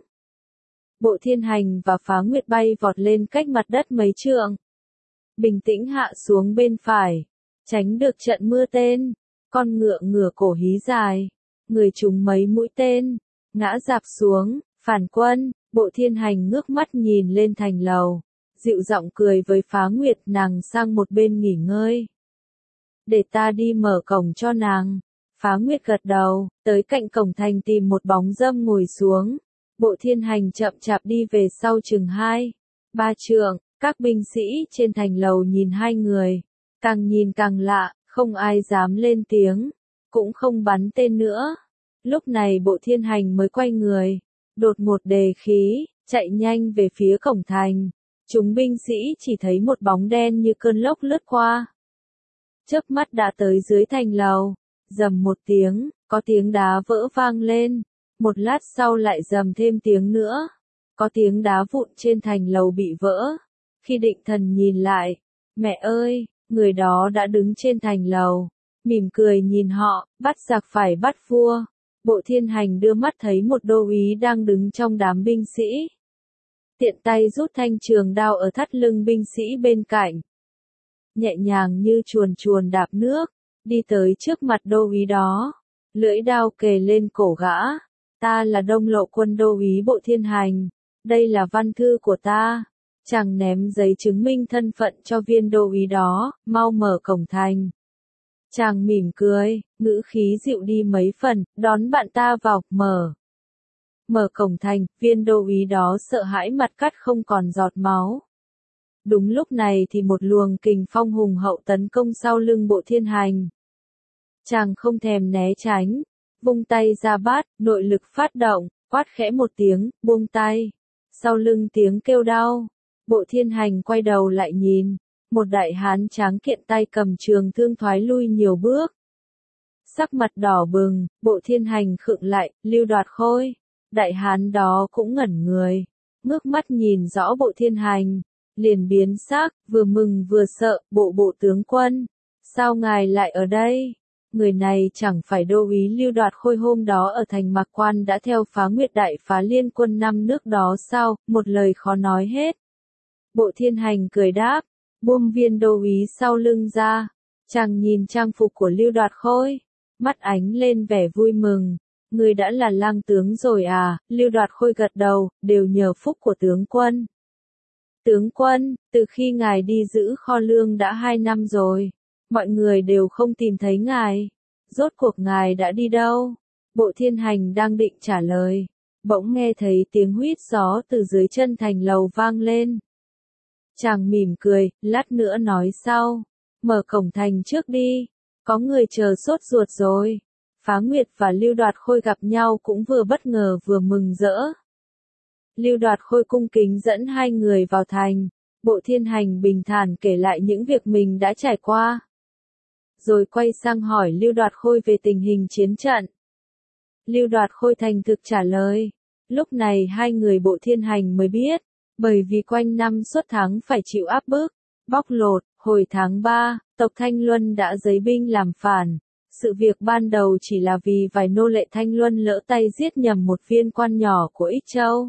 Bộ Thiên Hành và Phá Nguyệt bay vọt lên cách mặt đất mấy trượng. Bình tĩnh hạ xuống bên phải, tránh được trận mưa tên. Con ngựa ngửa cổ hí dài, người trúng mấy mũi tên, ngã rạp xuống. Phản quân. Bộ Thiên Hành ngước mắt nhìn lên thành lầu, dịu giọng cười với Phá Nguyệt, nàng sang một bên nghỉ ngơi. Để ta đi mở cổng cho nàng. Phá Nguyệt gật đầu, tới cạnh cổng thành tìm một bóng râm ngồi xuống. Bộ Thiên Hành chậm chạp đi về sau chừng hai, ba trượng. Các binh sĩ trên thành lầu nhìn hai người, càng nhìn càng lạ, không ai dám lên tiếng, cũng không bắn tên nữa. Lúc này Bộ Thiên Hành mới quay người, đột ngột đề khí, chạy nhanh về phía cổng thành. Chúng binh sĩ chỉ thấy một bóng đen như cơn lốc lướt qua. Chớp mắt đã tới dưới thành lầu, rầm một tiếng, có tiếng đá vỡ vang lên, một lát sau lại rầm thêm tiếng nữa, có tiếng đá vụn trên thành lầu bị vỡ. Khi định thần nhìn lại, mẹ ơi, người đó đã đứng trên thành lầu, mỉm cười nhìn họ, bắt giặc phải bắt vua. Bộ Thiên Hành đưa mắt thấy một đô úy đang đứng trong đám binh sĩ. Tiện tay rút thanh trường đao ở thắt lưng binh sĩ bên cạnh. Nhẹ nhàng như chuồn chuồn đạp nước, đi tới trước mặt đô úy đó. Lưỡi đao kề lên cổ gã. Ta là Đông Lộ Quân đô úy Bộ Thiên Hành. Đây là văn thư của ta. Chàng ném giấy chứng minh thân phận cho viên đô úy đó, mau mở cổng thành. Chàng mỉm cười, ngữ khí dịu đi mấy phần, đón bạn ta vào, mở. Mở cổng thành, viên đô úy đó sợ hãi mặt cắt không còn giọt máu. Đúng lúc này thì một luồng kình phong hùng hậu tấn công sau lưng Bộ Thiên Hành. Chàng không thèm né tránh, vung tay ra bát, nội lực phát động, quát khẽ một tiếng, buông tay. Sau lưng tiếng kêu đau, Bộ Thiên Hành quay đầu lại nhìn, một đại hán tráng kiện tay cầm trường thương thoái lui nhiều bước. Sắc mặt đỏ bừng, Bộ Thiên Hành khựng lại, Lưu Đoạt Khôi. Đại hán đó cũng ngẩn người, ngước mắt nhìn rõ Bộ Thiên Hành, liền biến sắc, vừa mừng vừa sợ, bộ bộ tướng quân. Sao ngài lại ở đây? Người này chẳng phải đô úy Lưu Đoạt Khôi hôm đó ở thành Mạc Quan đã theo Phá Nguyệt đại phá liên quân năm nước đó sao, một lời khó nói hết. Bộ Thiên Hành cười đáp, buông viên đô úy sau lưng ra, chàng nhìn trang phục của Lưu Đoạt Khôi, mắt ánh lên vẻ vui mừng. Người đã là lang tướng rồi à? Lưu Đoạt Khôi gật đầu, đều nhờ phúc của tướng quân. Tướng quân, từ khi ngài đi giữ kho lương đã hai năm rồi, mọi người đều không tìm thấy ngài. Rốt cuộc ngài đã đi đâu? Bộ Thiên Hành đang định trả lời, bỗng nghe thấy tiếng huýt gió từ dưới chân thành lầu vang lên. Chàng mỉm cười, lát nữa nói sau. Mở cổng thành trước đi, có người chờ sốt ruột rồi. Phá Nguyệt và Lưu Đoạt Khôi gặp nhau cũng vừa bất ngờ vừa mừng rỡ. Lưu Đoạt Khôi cung kính dẫn hai người vào thành, Bộ Thiên Hành bình thản kể lại những việc mình đã trải qua. Rồi quay sang hỏi Lưu Đoạt Khôi về tình hình chiến trận. Lưu Đoạt Khôi thành thực trả lời. Lúc này hai người Bộ Thiên Hành mới biết, bởi vì quanh năm suốt tháng phải chịu áp bức, bóc lột, hồi tháng ba, tộc Thanh Luân đã giấy binh làm phản. Sự việc ban đầu chỉ là vì vài nô lệ Thanh Luân lỡ tay giết nhầm một viên quan nhỏ của Ích Châu.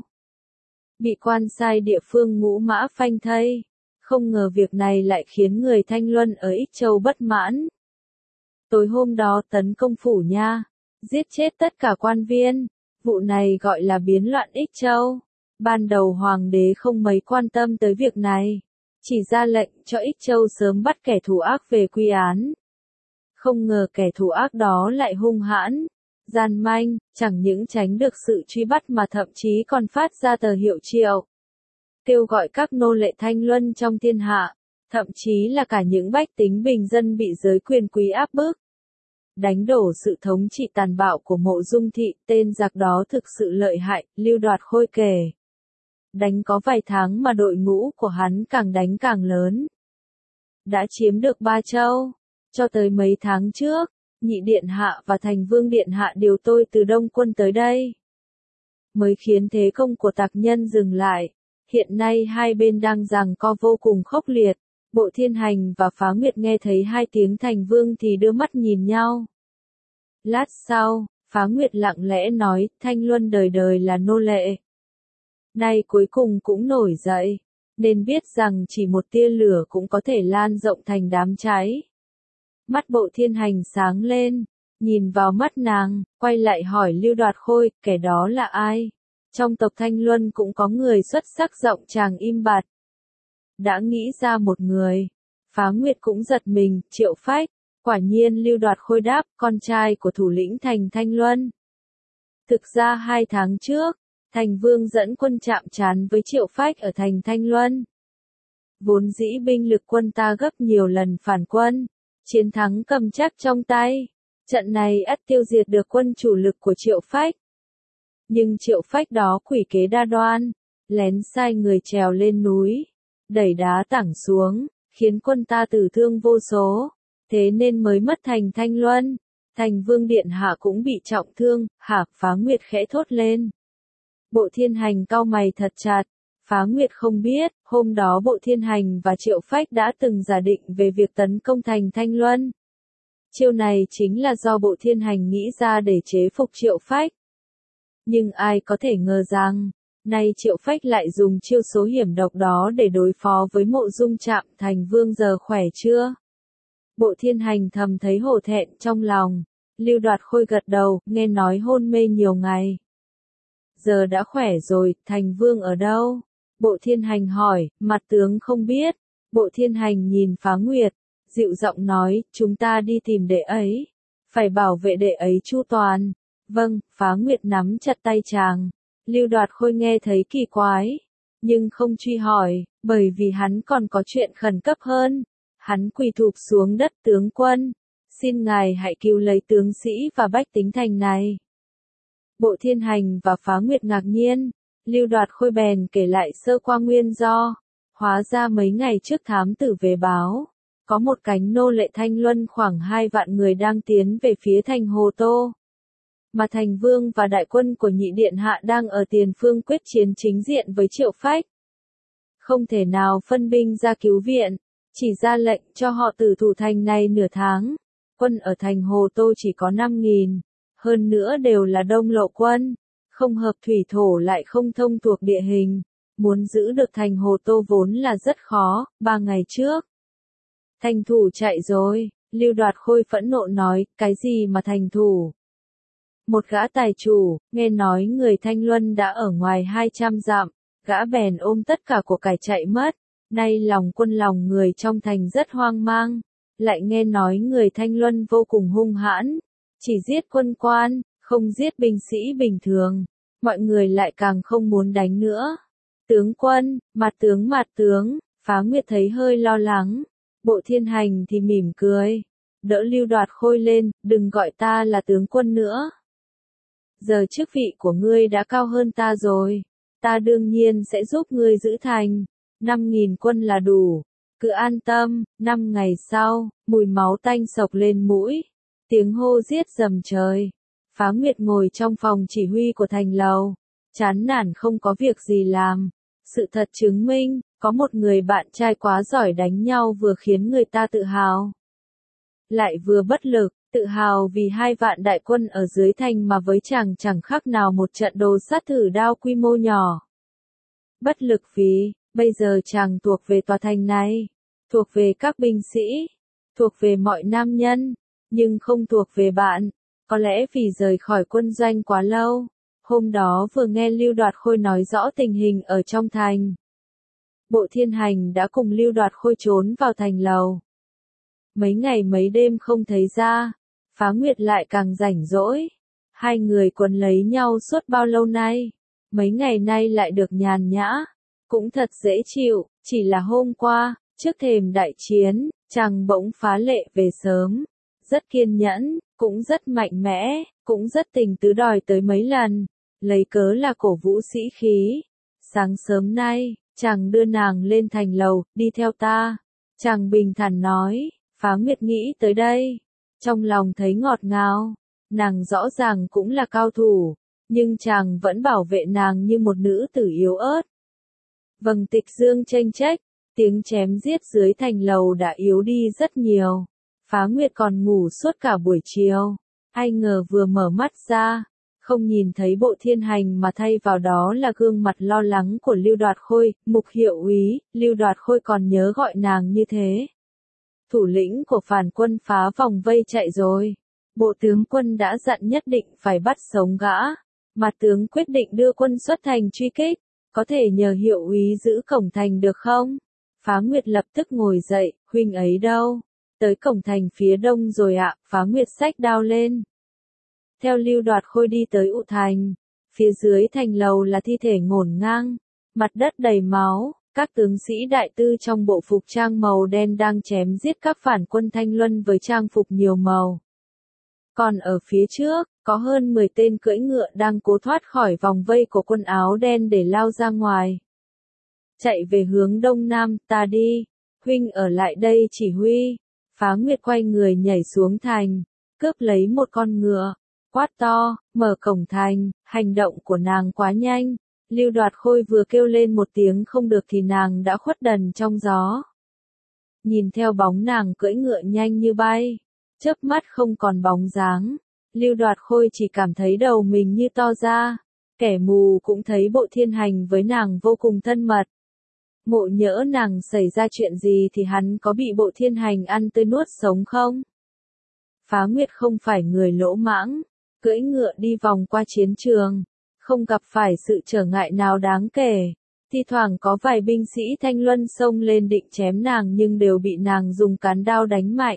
Bị quan sai địa phương ngũ mã phanh thây. Không ngờ việc này lại khiến người Thanh Luân ở Ích Châu bất mãn. Tối hôm đó tấn công phủ nha, giết chết tất cả quan viên. Vụ này gọi là biến loạn Ích Châu. Ban đầu hoàng đế không mấy quan tâm tới việc này, chỉ ra lệnh cho Ích Châu sớm bắt kẻ thù ác về quy án. Không ngờ kẻ thù ác đó lại hung hãn, gian manh, chẳng những tránh được sự truy bắt mà thậm chí còn phát ra tờ hiệu triệu. Kêu gọi các nô lệ Thanh Luân trong thiên hạ, thậm chí là cả những bách tính bình dân bị giới quyền quý áp bức. Đánh đổ sự thống trị tàn bạo của Mộ Dung Thị, tên giặc đó thực sự lợi hại, Lưu Đoạt Khôi kể. Đánh có vài tháng mà đội ngũ của hắn càng đánh càng lớn. Đã chiếm được Ba Châu. Cho tới mấy tháng trước, Nhị Điện Hạ và Thành Vương Điện Hạ điều tôi từ Đông Quân tới đây, mới khiến thế công của tặc nhân dừng lại. Hiện nay hai bên đang giằng co vô cùng khốc liệt. Bộ Thiên Hành và Phá Nguyệt nghe thấy hai tiếng Thành Vương thì đưa mắt nhìn nhau. Lát sau, Phá Nguyệt lặng lẽ nói, Thanh Luân đời đời là nô lệ. Nay cuối cùng cũng nổi dậy, nên biết rằng chỉ một tia lửa cũng có thể lan rộng thành đám cháy. Mắt Bộ Thiên Hành sáng lên, nhìn vào mắt nàng, quay lại hỏi Lưu Đoạt Khôi, kẻ đó là ai? Trong tộc Thanh Luân cũng có người xuất sắc. Giọng chàng im bặt. Đã nghĩ ra một người. Phá Nguyệt cũng giật mình, Triệu Phách. Quả nhiên Lưu Đoạt Khôi đáp, con trai của thủ lĩnh thành Thanh Luân. Thực ra hai tháng trước, Thành Vương dẫn quân chạm trán với Triệu Phách ở thành Thanh Luân. Vốn dĩ binh lực quân ta gấp nhiều lần phản quân, chiến thắng cầm chắc trong tay. Trận này ắt tiêu diệt được quân chủ lực của Triệu Phách. Nhưng Triệu Phách đó quỷ kế đa đoan, lén sai người trèo lên núi, đẩy đá tảng xuống, khiến quân ta tử thương vô số, thế nên mới mất thành Thanh Luân. Thành Vương Điện Hạ cũng bị trọng thương. Hả? Phá Nguyệt khẽ thốt lên. Bộ Thiên Hành cau mày thật chặt. Phá Nguyệt không biết, hôm đó Bộ Thiên Hành và Triệu Phách đã từng giả định về việc tấn công thành Thanh Luân. Chiêu này chính là do Bộ Thiên Hành nghĩ ra để chế phục Triệu Phách. Nhưng ai có thể ngờ rằng, nay Triệu Phách lại dùng chiêu số hiểm độc đó để đối phó với Mộ Dung Trạm. Thành Vương giờ khỏe chưa? Bộ Thiên Hành thầm thấy hổ thẹn trong lòng. Lưu Đoạt Khôi gật đầu, nghe nói hôn mê nhiều ngày. Giờ đã khỏe rồi. Thành Vương ở đâu? Bộ Thiên Hành hỏi. Mặt tướng không biết. Bộ Thiên Hành nhìn Phá Nguyệt, dịu giọng nói, chúng ta đi tìm đệ ấy, phải bảo vệ đệ ấy chu toàn. Vâng. Phá Nguyệt nắm chặt tay chàng. Lưu Đoạt Khôi nghe thấy kỳ quái, nhưng không truy hỏi, bởi vì hắn còn có chuyện khẩn cấp hơn. Hắn quỳ thụp xuống đất, tướng quân, xin ngài hãy cứu lấy tướng sĩ và bách tính thành này. Bộ Thiên Hành và Phá Nguyệt ngạc nhiên, Lưu Đoạt Khôi bèn kể lại sơ qua nguyên do, hóa ra mấy ngày trước thám tử về báo, có một cánh nô lệ Thanh Luân khoảng hai vạn người đang tiến về phía thành Hồ Tô. Mà Thành Vương và đại quân của Nhị Điện Hạ đang ở tiền phương quyết chiến chính diện với Triệu Phách. Không thể nào phân binh ra cứu viện, chỉ ra lệnh cho họ tử thủ thành này nửa tháng. Quân ở thành Hồ Tô chỉ có năm nghìn, hơn nữa đều là đông lộ quân, không hợp thủy thổ lại không thông thuộc địa hình. Muốn giữ được thành Hồ Tô vốn là rất khó, ba ngày trước. Thành thủ chạy rồi, Lưu Đoạt Khôi phẫn nộ nói, cái gì mà thành thủ? Một gã tài chủ, nghe nói người Thanh Luân đã ở ngoài hai trăm dặm, gã bèn ôm tất cả của cải chạy mất, nay lòng quân lòng người trong thành rất hoang mang, lại nghe nói người Thanh Luân vô cùng hung hãn, chỉ giết quân quan, không giết binh sĩ bình thường, mọi người lại càng không muốn đánh nữa. Tướng quân, mặt tướng mặt tướng, Phá Nguyệt thấy hơi lo lắng, Bộ Thiên Hành thì mỉm cười, đỡ Lưu Đoạt Khôi lên, đừng gọi ta là tướng quân nữa. Giờ chức vị của ngươi đã cao hơn ta rồi, ta đương nhiên sẽ giúp ngươi giữ thành, năm nghìn quân là đủ, cứ an tâm. Năm ngày sau, mùi máu tanh sộc lên mũi, tiếng hô giết rầm trời. Phá Nguyệt ngồi trong phòng chỉ huy của thành lầu, chán nản không có việc gì làm. Sự thật chứng minh, có một người bạn trai quá giỏi đánh nhau vừa khiến người ta tự hào, lại vừa bất lực. Tự hào vì hai vạn đại quân ở dưới thành mà với chàng chẳng khác nào một trận đồ sát thử đao quy mô nhỏ. Bất lực vì, bây giờ chàng thuộc về tòa thành này, thuộc về các binh sĩ, thuộc về mọi nam nhân, nhưng không thuộc về bạn. Có lẽ vì rời khỏi quân doanh quá lâu, hôm đó vừa nghe Lưu Đoạt Khôi nói rõ tình hình ở trong thành. Bộ Thiên Hành đã cùng Lưu Đoạt Khôi trốn vào thành lầu. Mấy ngày mấy đêm không thấy ra. Phá Nguyệt lại càng rảnh rỗi. Hai người quấn lấy nhau suốt bao lâu nay. Mấy ngày nay lại được nhàn nhã. Cũng thật dễ chịu. Chỉ là hôm qua, trước thềm đại chiến, chàng bỗng phá lệ về sớm. Rất kiên nhẫn, cũng rất mạnh mẽ, cũng rất tình tứ đòi tới mấy lần. Lấy cớ là cổ vũ sĩ khí. Sáng sớm nay, chàng đưa nàng lên thành lầu, đi theo ta. Chàng bình thản nói. Phá Nguyệt nghĩ tới đây. Trong lòng thấy ngọt ngào, nàng rõ ràng cũng là cao thủ, nhưng chàng vẫn bảo vệ nàng như một nữ tử yếu ớt. Vầng tịch dương chênh chách, tiếng chém giết dưới thành lầu đã yếu đi rất nhiều. Phá Nguyệt còn ngủ suốt cả buổi chiều, ai ngờ vừa mở mắt ra, không nhìn thấy Bộ Thiên Hành mà thay vào đó là gương mặt lo lắng của Lưu Đoạt Khôi. Mục hiệu úy, Lưu Đoạt Khôi còn nhớ gọi nàng như thế. Thủ lĩnh của phản quân phá vòng vây chạy rồi. Bộ tướng quân đã dặn nhất định phải bắt sống gã. Mặt tướng quyết định đưa quân xuất thành truy kích. Có thể nhờ hiệu úy giữ cổng thành được không? Phá Nguyệt lập tức ngồi dậy, huynh ấy đâu? Tới cổng thành phía đông rồi ạ. Phá Nguyệt xách đao lên. Theo Lưu Đoạt Khôi đi tới ụ thành. Phía dưới thành lầu là thi thể ngổn ngang. Mặt đất đầy máu. Các tướng sĩ đại tư trong bộ phục trang màu đen đang chém giết các phản quân Thanh Luân với trang phục nhiều màu. Còn ở phía trước, có hơn mười tên cưỡi ngựa đang cố thoát khỏi vòng vây của quân áo đen để lao ra ngoài. Chạy về hướng đông nam, ta đi, huynh ở lại đây chỉ huy. Phá Nguyệt quay người nhảy xuống thành, cướp lấy một con ngựa, quát to, mở cổng thành. Hành động của nàng quá nhanh. Lưu Đoạt Khôi vừa kêu lên một tiếng không được thì nàng đã khuất đần trong gió. Nhìn theo bóng nàng cưỡi ngựa nhanh như bay, chớp mắt không còn bóng dáng, Lưu Đoạt Khôi chỉ cảm thấy đầu mình như to ra. Kẻ mù cũng thấy Bộ Thiên Hành với nàng vô cùng thân mật. Ngộ nhỡ nàng xảy ra chuyện gì thì hắn có bị Bộ Thiên Hành ăn tươi nuốt sống không? Phá Nguyệt không phải người lỗ mãng, cưỡi ngựa đi vòng qua chiến trường. Không gặp phải sự trở ngại nào đáng kể. Thi thoảng có vài binh sĩ Thanh Luân xông lên định chém nàng nhưng đều bị nàng dùng cán đao đánh mạnh.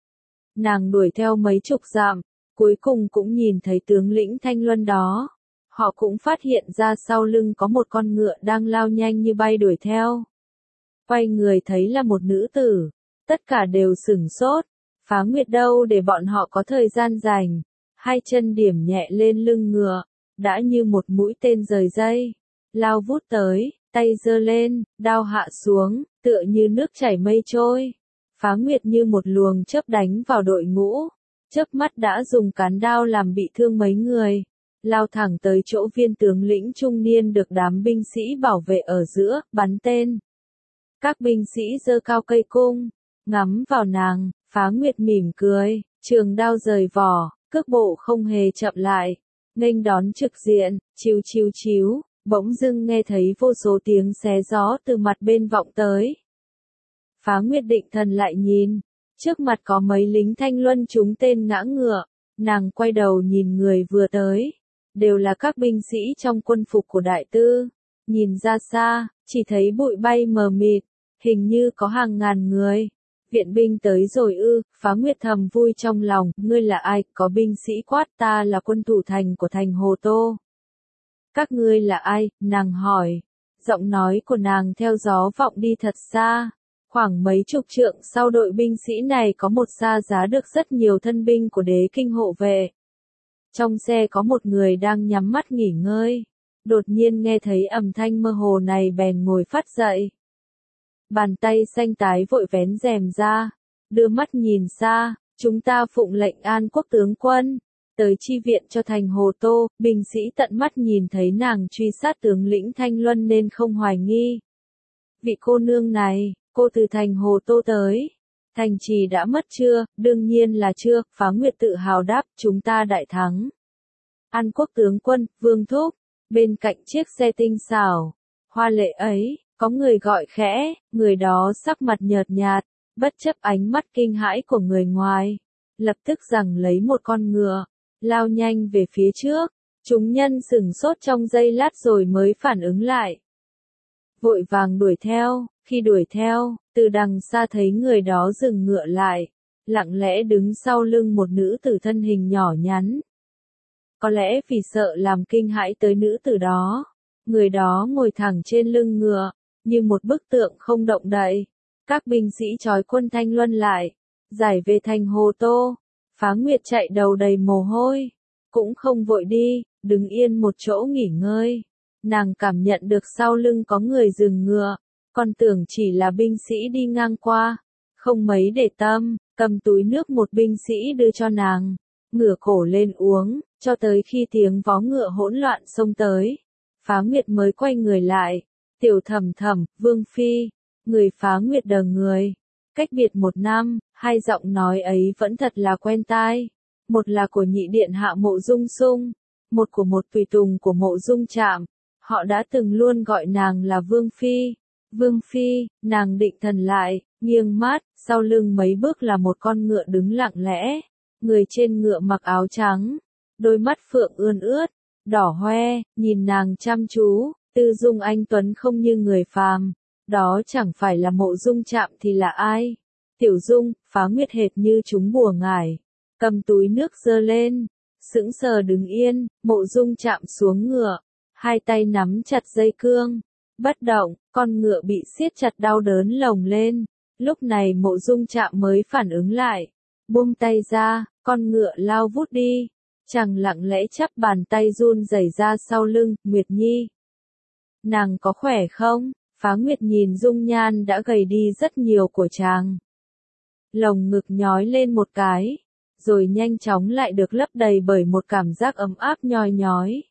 Nàng đuổi theo mấy chục dặm, cuối cùng cũng nhìn thấy tướng lĩnh Thanh Luân đó. Họ cũng phát hiện ra sau lưng có một con ngựa đang lao nhanh như bay đuổi theo. Quay người thấy là một nữ tử. Tất cả đều sửng sốt. Phá Nguyệt đâu để bọn họ có thời gian rảnh. Hai chân điểm nhẹ lên lưng ngựa. đã như một mũi tên rời dây, lao vút tới, tay giơ lên, đao hạ xuống, tựa như nước chảy mây trôi. Phá Nguyệt như một luồng chớp đánh vào đội ngũ, chớp mắt đã dùng cán đao làm bị thương mấy người, lao thẳng tới chỗ viên tướng lĩnh trung niên được đám binh sĩ bảo vệ ở giữa, bắn tên. Các binh sĩ giơ cao cây cung, ngắm vào nàng, Phá Nguyệt mỉm cười, trường đao rời vỏ, cước bộ không hề chậm lại, nghênh đón trực diện, chiếu chiếu chiếu, bỗng dưng nghe thấy vô số tiếng xé gió từ mặt bên vọng tới. Phá Nguyệt định thần lại nhìn, trước mặt có mấy lính Thanh Luân trúng tên ngã ngựa, nàng quay đầu nhìn người vừa tới, đều là các binh sĩ trong quân phục của đại tư, nhìn ra xa, chỉ thấy bụi bay mờ mịt, hình như có hàng ngàn người. Viện binh tới rồi ư? Phá Nguyệt thầm vui trong lòng, ngươi là ai? Có binh sĩ quát, ta là quân thủ thành của thành Hồ Tô. Các ngươi là ai? Nàng hỏi. Giọng nói của nàng theo gió vọng đi thật xa. Khoảng mấy chục trượng sau đội binh sĩ này có một xa giá được rất nhiều thân binh của đế kinh hộ vệ. Trong xe có một người đang nhắm mắt nghỉ ngơi. Đột nhiên nghe thấy âm thanh mơ hồ này bèn ngồi phát dậy. Bàn tay xanh tái vội vén rèm ra, đưa mắt nhìn xa, chúng ta phụng lệnh An Quốc tướng quân, tới chi viện cho thành Hồ Tô, binh sĩ tận mắt nhìn thấy nàng truy sát tướng lĩnh Thanh Luân nên không hoài nghi. Vị cô nương này, cô từ thành Hồ Tô tới, thành trì đã mất chưa? Đương nhiên là chưa, Phá Nguyệt tự hào đáp, chúng ta đại thắng. An Quốc tướng quân, Vương Thúc, bên cạnh chiếc xe tinh xảo, hoa lệ ấy. Có người gọi khẽ, người đó sắc mặt nhợt nhạt, bất chấp ánh mắt kinh hãi của người ngoài, lập tức giằng lấy một con ngựa, lao nhanh về phía trước, chúng nhân sửng sốt trong giây lát rồi mới phản ứng lại. Vội vàng đuổi theo, khi đuổi theo, từ đằng xa thấy người đó dừng ngựa lại, lặng lẽ đứng sau lưng một nữ tử thân hình nhỏ nhắn. Có lẽ vì sợ làm kinh hãi tới nữ tử đó, người đó ngồi thẳng trên lưng ngựa, như một bức tượng không động đậy. Các binh sĩ trói quân Thanh Luân lại, giải về thành Hồ Tô. Phá Nguyệt chạy đầu đầy mồ hôi, cũng không vội đi, đứng yên một chỗ nghỉ ngơi. Nàng cảm nhận được sau lưng có người dừng ngựa, còn tưởng chỉ là binh sĩ đi ngang qua, không mấy để tâm, cầm túi nước một binh sĩ đưa cho nàng, ngửa cổ lên uống, cho tới khi tiếng vó ngựa hỗn loạn xông tới. Phá Nguyệt mới quay người lại. Tiểu Thầm Thầm, Vương Phi, người Phá Nguyệt đờ người. Cách biệt một năm, hai giọng nói ấy vẫn thật là quen tai. Một là của nhị điện hạ Mộ Dung Sung, một của một tùy tùng của Mộ Dung Trạm. Họ đã từng luôn gọi nàng là Vương Phi. Vương Phi, nàng định thần lại, nghiêng mắt, sau lưng mấy bước là một con ngựa đứng lặng lẽ. Người trên ngựa mặc áo trắng, đôi mắt phượng ươn ướt, đỏ hoe, nhìn nàng chăm chú. Tư dung anh tuấn không như người phàm, đó chẳng phải là Mộ Dung Trạm thì là ai? Tiểu Dung, Phá Nguyệt hệt như chúng bùa ngải, cầm túi nước giơ lên, sững sờ đứng yên, Mộ Dung Trạm xuống ngựa, hai tay nắm chặt dây cương, bất động, con ngựa bị siết chặt đau đớn lồng lên. Lúc này Mộ Dung Trạm mới phản ứng lại, buông tay ra, con ngựa lao vút đi, chàng lặng lẽ chắp bàn tay run rẩy ra sau lưng. Nguyệt Nhi, nàng có khỏe không? Phá Nguyệt nhìn dung nhan đã gầy đi rất nhiều của chàng. Lồng ngực nhói lên một cái, rồi nhanh chóng lại được lấp đầy bởi một cảm giác ấm áp nhoi nhói.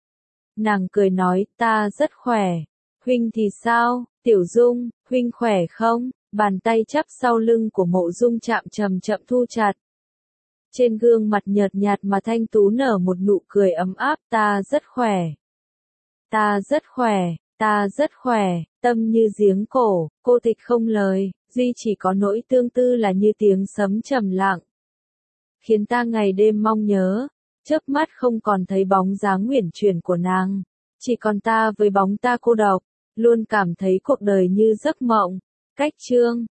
Nàng cười nói, ta rất khỏe. Huynh thì sao? Tiểu Dung, huynh khỏe không? Bàn tay chắp sau lưng của Mộ Dung Trạm chậm chậm thu chặt. Trên gương mặt nhợt nhạt mà thanh tú nở một nụ cười ấm áp, ta rất khỏe. Ta rất khỏe, ta rất khỏe, tâm như giếng cổ, cô tịch không lời, duy chỉ có nỗi tương tư là như tiếng sấm trầm lặng. Khiến ta ngày đêm mong nhớ, chớp mắt không còn thấy bóng dáng uyển chuyển của nàng, chỉ còn ta với bóng ta cô độc, luôn cảm thấy cuộc đời như giấc mộng. Cách chương